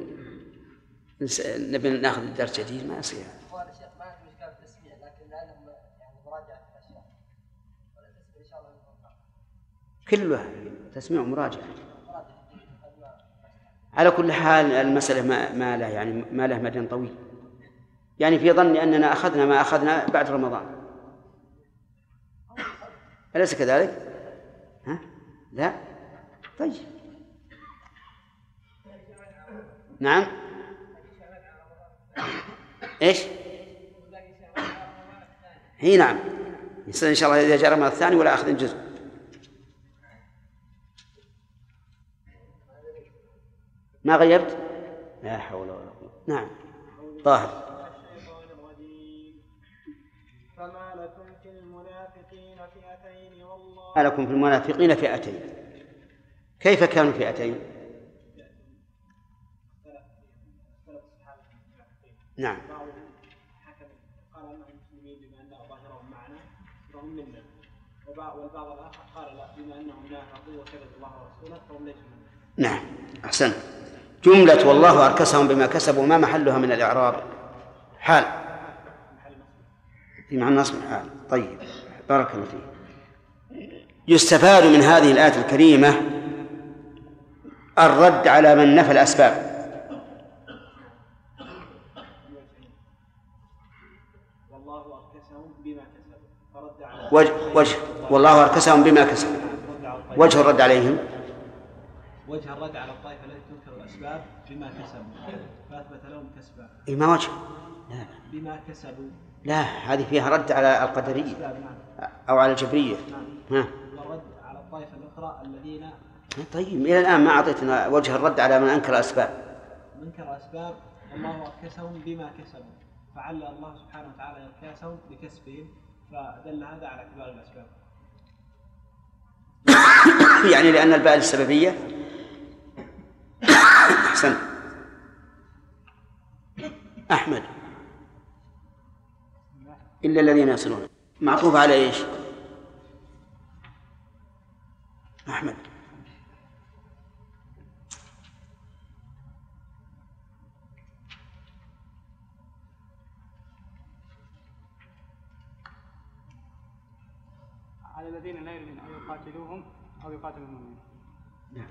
[SPEAKER 2] نبي ناخذ الدرس جديد، ما يصير. كلها تسميع ومراجعة. على كل حال المسألة ما له يعني ما له مدى طويل، يعني في ظني أننا أخذنا ما أخذنا بعد رمضان، أليس كذلك؟ ها؟ لا؟ طيب. نعم. إيش؟ هي نعم، يصير إن شاء الله إذا جاء رمضان الثاني ولا أخذ جزء. ما غيرت؟ لا حول ولا قوة. نعم. طاهر.
[SPEAKER 12] فما لكم في المنافقين فئتين والله.
[SPEAKER 2] ما لكم في المنافقين فئتين، كيف كانوا فئتين؟ نعم.
[SPEAKER 12] قال انهم مسلمين بما ان ظاهرهم معنا فهم منا، والبعض الاخر قال لا، بما انهم نافقوا وكذبوا الله ورسوله فهم ليسوا منا.
[SPEAKER 2] نعم أحسن. جملة والله أركسهم بما كسبوا ما محلها من الإعراب؟ حال في معنى نصب حال. طيب بارك الله فيك. يستفاد من هذه الآية الكريمة الرد على من نفى الأسباب. والله أركسهم بما كسبوا. وجه الرد عليهم،
[SPEAKER 12] وجه الرد على الطائفة التي تنكر الأسباب بما كسبوا فأثبت لهم كسبا.
[SPEAKER 2] ما وجه؟
[SPEAKER 12] لا. بما كسبوا.
[SPEAKER 2] لا، هذه فيها رد على القدرية أو على الجبرية.
[SPEAKER 12] والرد على الطائفة الأخرى الذين.
[SPEAKER 2] طيب إلى الآن ما أعطيتنا وجه الرد على من أنكر الأسباب.
[SPEAKER 12] منكر أسباب الله أركسهم بما كسبوا، فعل الله سبحانه وتعالى إركاسهم بكسبهم، فدل هذا على اعتبار الأسباب.
[SPEAKER 2] يعني لأن الباء السببية. أحسن. أحمد. إلا الذين يصلون معطوف على إيش؟ أحمد.
[SPEAKER 13] على الذين لا يريدون أن يقاتلوهم أو يقاتلوا المؤمنين.
[SPEAKER 2] نعم.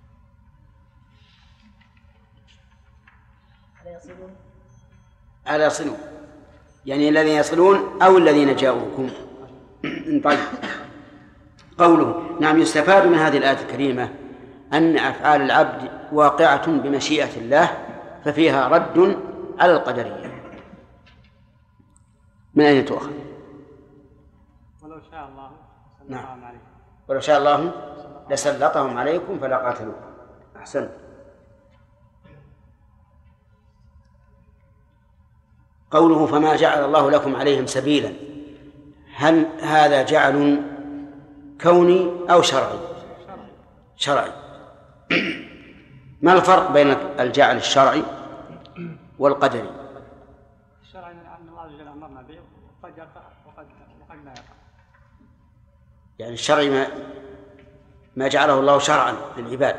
[SPEAKER 2] على يصلون يعني الذين يصلون أو الذين جاءوكم. طيب، قوله نعم يستفاد من هذه الآية الكريمة أن أفعال العبد واقعة بمشيئة الله، ففيها رد على القدرية. من أين تؤخذ؟
[SPEAKER 13] ولو شاء الله
[SPEAKER 2] نعم. ولو شاء الله لسلطهم عليكم فلا قاتلوكم. أحسن. قوله فما جعل الله لكم عليهم سبيلا، هل هذا جعل كوني أو شرعي؟ شرعي. ما الفرق بين الجعل الشرعي والقدري؟
[SPEAKER 13] الشرعي أن الله جل أمرنا به وقد يقع وقد لا يقع.
[SPEAKER 2] يعني الشرعي ما جعله الله شرعا للعباد،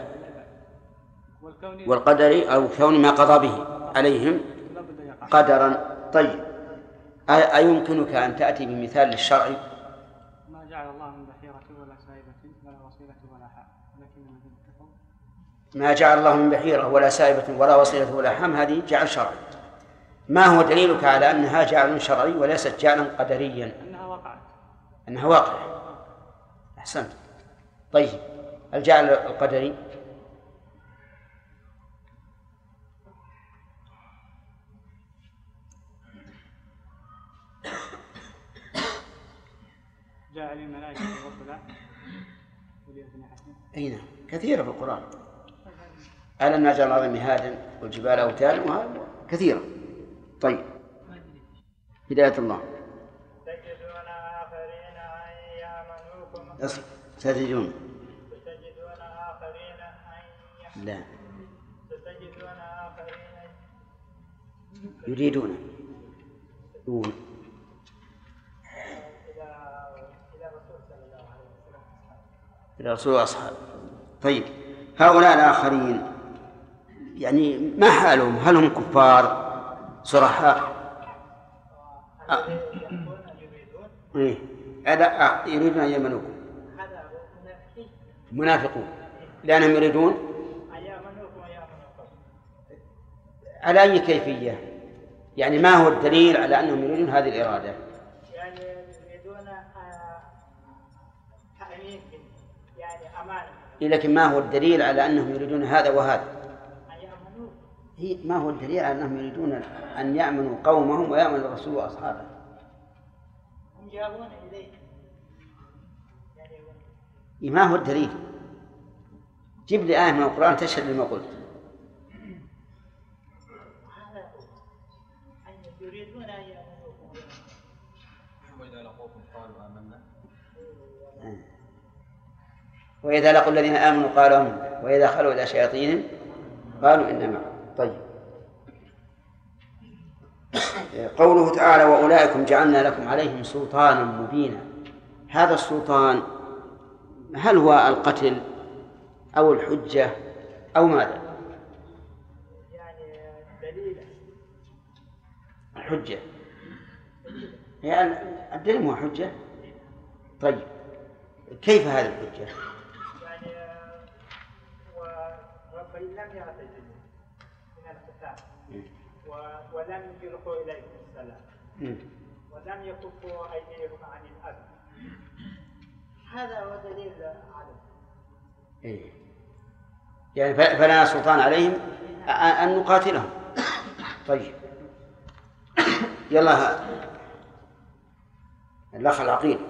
[SPEAKER 2] والقدري أو كون ما قضى به عليهم قدرا. طيب، أيمكنك أن تأتي بمثال للشرع؟
[SPEAKER 13] ما جعل الله من بحيرة ولا سائبة ولا وصيلة ولا حام، ولكن الذين كفروا.
[SPEAKER 2] ما جعل الله من بحيرة ولا سائبة ولا وصيلة ولا حام، هذه جعل شرعي. ما هو دليلك على أنها جعل شرعي وليست جعلا قدريا؟
[SPEAKER 13] أنها وقعت.
[SPEAKER 2] أنها واقعة. أحسنت. طيب، الجعل القدري؟
[SPEAKER 13] جاء للملائكة رسلا أولي أجنحة.
[SPEAKER 2] أي نعم، كثيرة في القرآن. ألم نجعل الأرض مهادا والجبال أوتادا، كثيرة. طيب، هداية الله.
[SPEAKER 5] تجدون آخرين أن يأمنوكم.
[SPEAKER 2] ستجدون.
[SPEAKER 5] تجدون آخرين أن
[SPEAKER 2] لا.
[SPEAKER 5] تجدون آخرين
[SPEAKER 2] يريدون. إلى رسول وأصحابه. طيب، هؤلاء الآخرين يعني ما حالهم؟ هل هم كفار صرحاء؟ يريدون أن يأمنوكم. منافقون، لأنهم يريدون على أي كيفية؟ يعني ما هو الدليل على أنهم يريدون هذه الإرادة؟
[SPEAKER 5] يعني يريدون تأمين، يعني أمانة.
[SPEAKER 2] لكن ما هو الدليل على أنهم يريدون هذا وهذا؟ ما هو الدليل على أنهم يريدون أن يأمنوا قومهم ويأمن الرسول وأصحابه؟
[SPEAKER 5] هم جابون إليه.
[SPEAKER 2] ما هو الدليل؟ جيب لي آية من القرآن تشهد لما قلت.
[SPEAKER 5] يريدون أن يأمنوكم.
[SPEAKER 3] وإذا لقوكم قالوا آمنا.
[SPEAKER 2] وإذا لقوا الذين آمنوا قالوا آمنا وإذا خلوا إلى شياطينهم قالوا إنا معكم. طيب، قوله تعالى وأولئكم جعلنا لكم عليهم سلطانا مبينا، هذا السلطان هل هو القتل أو الحجة أو ماذا؟
[SPEAKER 5] يعني دليل
[SPEAKER 2] الحجة، يعني الدليل هو حجة. طيب، كيف هذه الحجة؟
[SPEAKER 5] يعني فإن لم يعتزلوا من القتال ولم يلقوا إليكم السلام ولم يكفوا أيديهم عن الأذى، هذا هو دليل على
[SPEAKER 2] يعني فلا سلطان عليهم أن نقاتلهم. طيب يلا الأخ العقيل.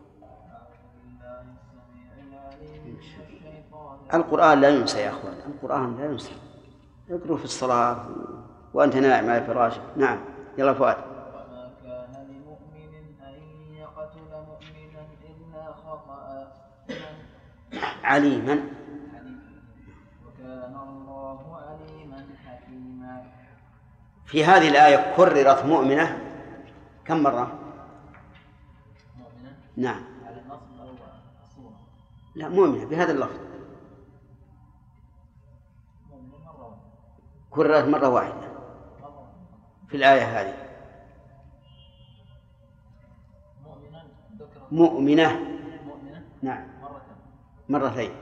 [SPEAKER 2] القرآن لا ينسى يا أخوان، القرآن لا ينسى، اقرأوا في الصلاة وأنت نائم على فراشك. نعم يلا فؤاد.
[SPEAKER 14] وما كان لمؤمن أن يقتل مؤمنا إلا خطأ
[SPEAKER 2] عليما،
[SPEAKER 14] وكان الله عليما حكيما.
[SPEAKER 2] في هذه الآية كررت مؤمنة كم مرة؟
[SPEAKER 14] مؤمنة؟
[SPEAKER 2] نعم.
[SPEAKER 14] على النص أو الصورة؟
[SPEAKER 2] لا، مؤمنة بهذا اللفظ كررت مرة واحدة في الآية هذه. مؤمنة نعم مرتين.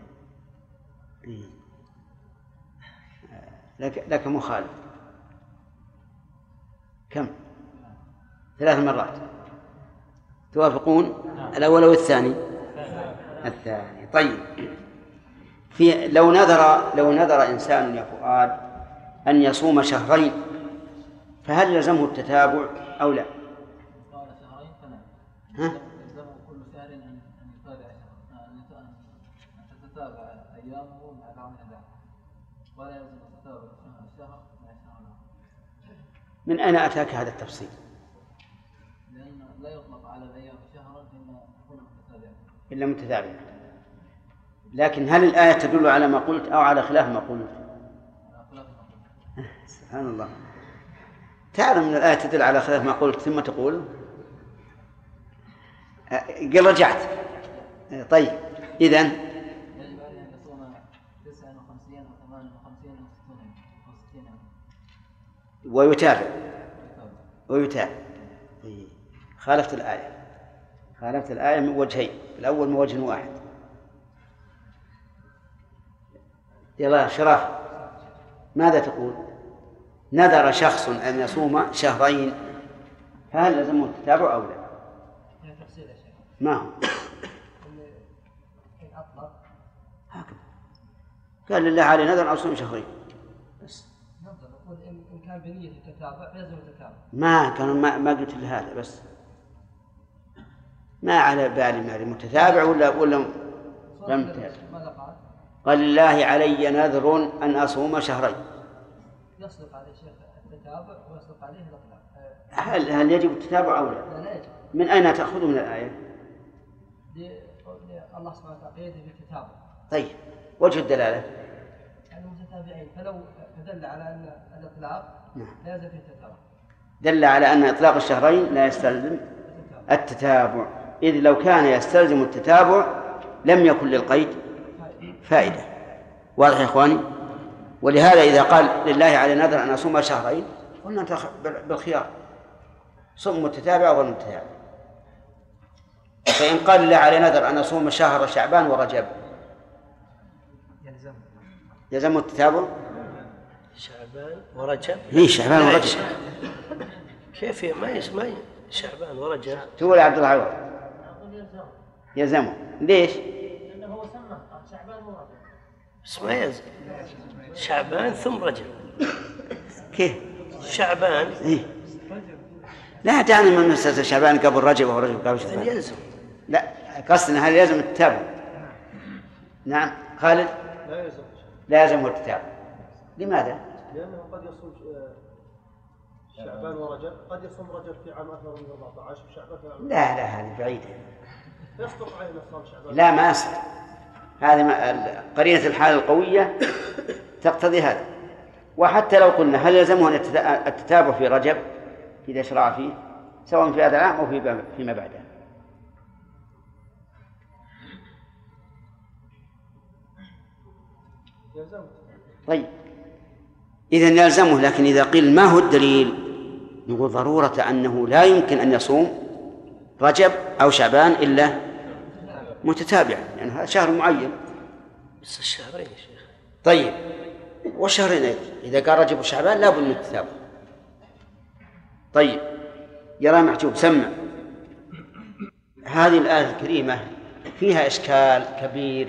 [SPEAKER 2] لك مخالف كم؟ 3 مرات. توافقون؟ الأول أو الثاني؟ الثاني. طيب لو نذر إنسان يا فؤاد أن يصوم شهرين فهل يلزمه التتابع أو لا؟
[SPEAKER 14] قال شهرين فلا. يلزمه كل شهر أن يتابع أن تتتابع أيامه مع بعض الأعداد، ولا يلزم التتابع شهر مع شهر.
[SPEAKER 2] من أين أتاك هذا التفصيل؟
[SPEAKER 14] لأن لا يطلق على الأيام شهرا
[SPEAKER 2] إلا متتابعا. لكن هل الآية تدل على ما قلت أو على خلاف ما قلت؟ سبحان الله، تعلم أن الآية تدل على خلاف ما قلت ثم تقول قل رجعت. طيب إذن
[SPEAKER 14] يجب عليه أن يصوم 59 و 58 و 60
[SPEAKER 2] ويتابع. خالفت الآية من وجهين، الأول من وجه واحد. يلا شرف ماذا تقول؟ نذر شخص أن يصوم شهرين فهل لزمه التتابع أو لا؟ ما هو؟ هكذا قال لله علي نذر أن أصوم شهرين بس.
[SPEAKER 11] نقول إن كان بنية التتابع فلازم التتابع.
[SPEAKER 2] ما كانوا ما قلت لهذا بس، ما على بالي ما متتابع ولا لم تتابع. قال لله علي نذر أن أصوم شهرين.
[SPEAKER 11] يصدق عليه شيخ التتابع ويصدق عليه الإطلاق.
[SPEAKER 2] هل يجب التتابع أو لا؟
[SPEAKER 11] لا يجب.
[SPEAKER 2] من أين تأخذ من الآية؟
[SPEAKER 11] الله سبحانه وتعالى قيده بالتتابع.
[SPEAKER 2] طيب وجه الدلالة؟
[SPEAKER 11] يعني متتابعين، فلو دل على أن الإطلاق لازم في التتابع.
[SPEAKER 2] دل على أن إطلاق الشهرين لا يستلزم التتابع، إذ لو كان يستلزم التتابع لم يكن للقيد فائدة. واضح يا إخواني؟ ولهذا إذا قال لله على نذر أن أصوم شهرين قلنا أنت بالخيار، صم متتابع وغير متتابع. فإن قال لله على نذر أن أصوم شهر شعبان ورجب يلزم التتابع.
[SPEAKER 15] شعبان ورجب؟
[SPEAKER 2] هي شعبان ورجب
[SPEAKER 15] كيف ما شعبان ورجب؟
[SPEAKER 2] تقول يا عبد الله عوض يلزمه. ليش؟
[SPEAKER 11] لأنه هو سمى شعبان ورجب.
[SPEAKER 15] بس ما يلزم شعبان ثم رجب.
[SPEAKER 2] كيف؟
[SPEAKER 15] شعبان
[SPEAKER 2] إيه؟ لا تعني من مسألة شعبان قبل رجب ورجب قبل شعبان.
[SPEAKER 15] يلزم.
[SPEAKER 2] لا قصدنا هل يلزم التتابع؟ نعم خالد. لا يلزم التتابع. لماذا؟
[SPEAKER 6] لأنه قد يصوم شعبان ورجب، قد يصوم رجب في عام 2014 وشعبان في عام.
[SPEAKER 2] لا هذه بعيدة.
[SPEAKER 6] يصدق عليه صوم شعبان.
[SPEAKER 2] لا ما يصدق، هذه قرينة الحال القوية تقتضي هذا. وحتى لو قلنا هل يلزمه التتابع في رجب إذا شرع فيه سواء في هذا العام أو فيما بعده. طيب إذن يلزمه، لكن إذا قيل ما هو الدليل نقول ضرورة أنه لا يمكن أن يصوم رجب أو شعبان متتابعا يعني هذا شهر معين.
[SPEAKER 15] بس الشهرين يا شيخ.
[SPEAKER 2] طيب والشهرين أيضا إذا قال رجب وشعبان لا بد من التتابع. طيب يا محجوب سمع. هذه الآية الكريمة فيها إشكال كبير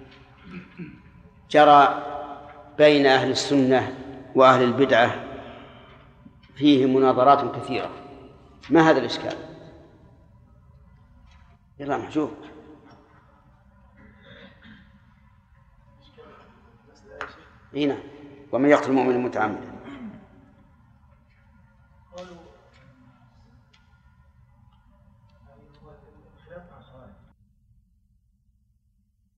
[SPEAKER 2] جرى بين أهل السنة وأهل البدعة، فيه مناظرات كثيرة. ما هذا الإشكال؟ يلا محجوب. هنا ومن يقتل المؤمن متعمدا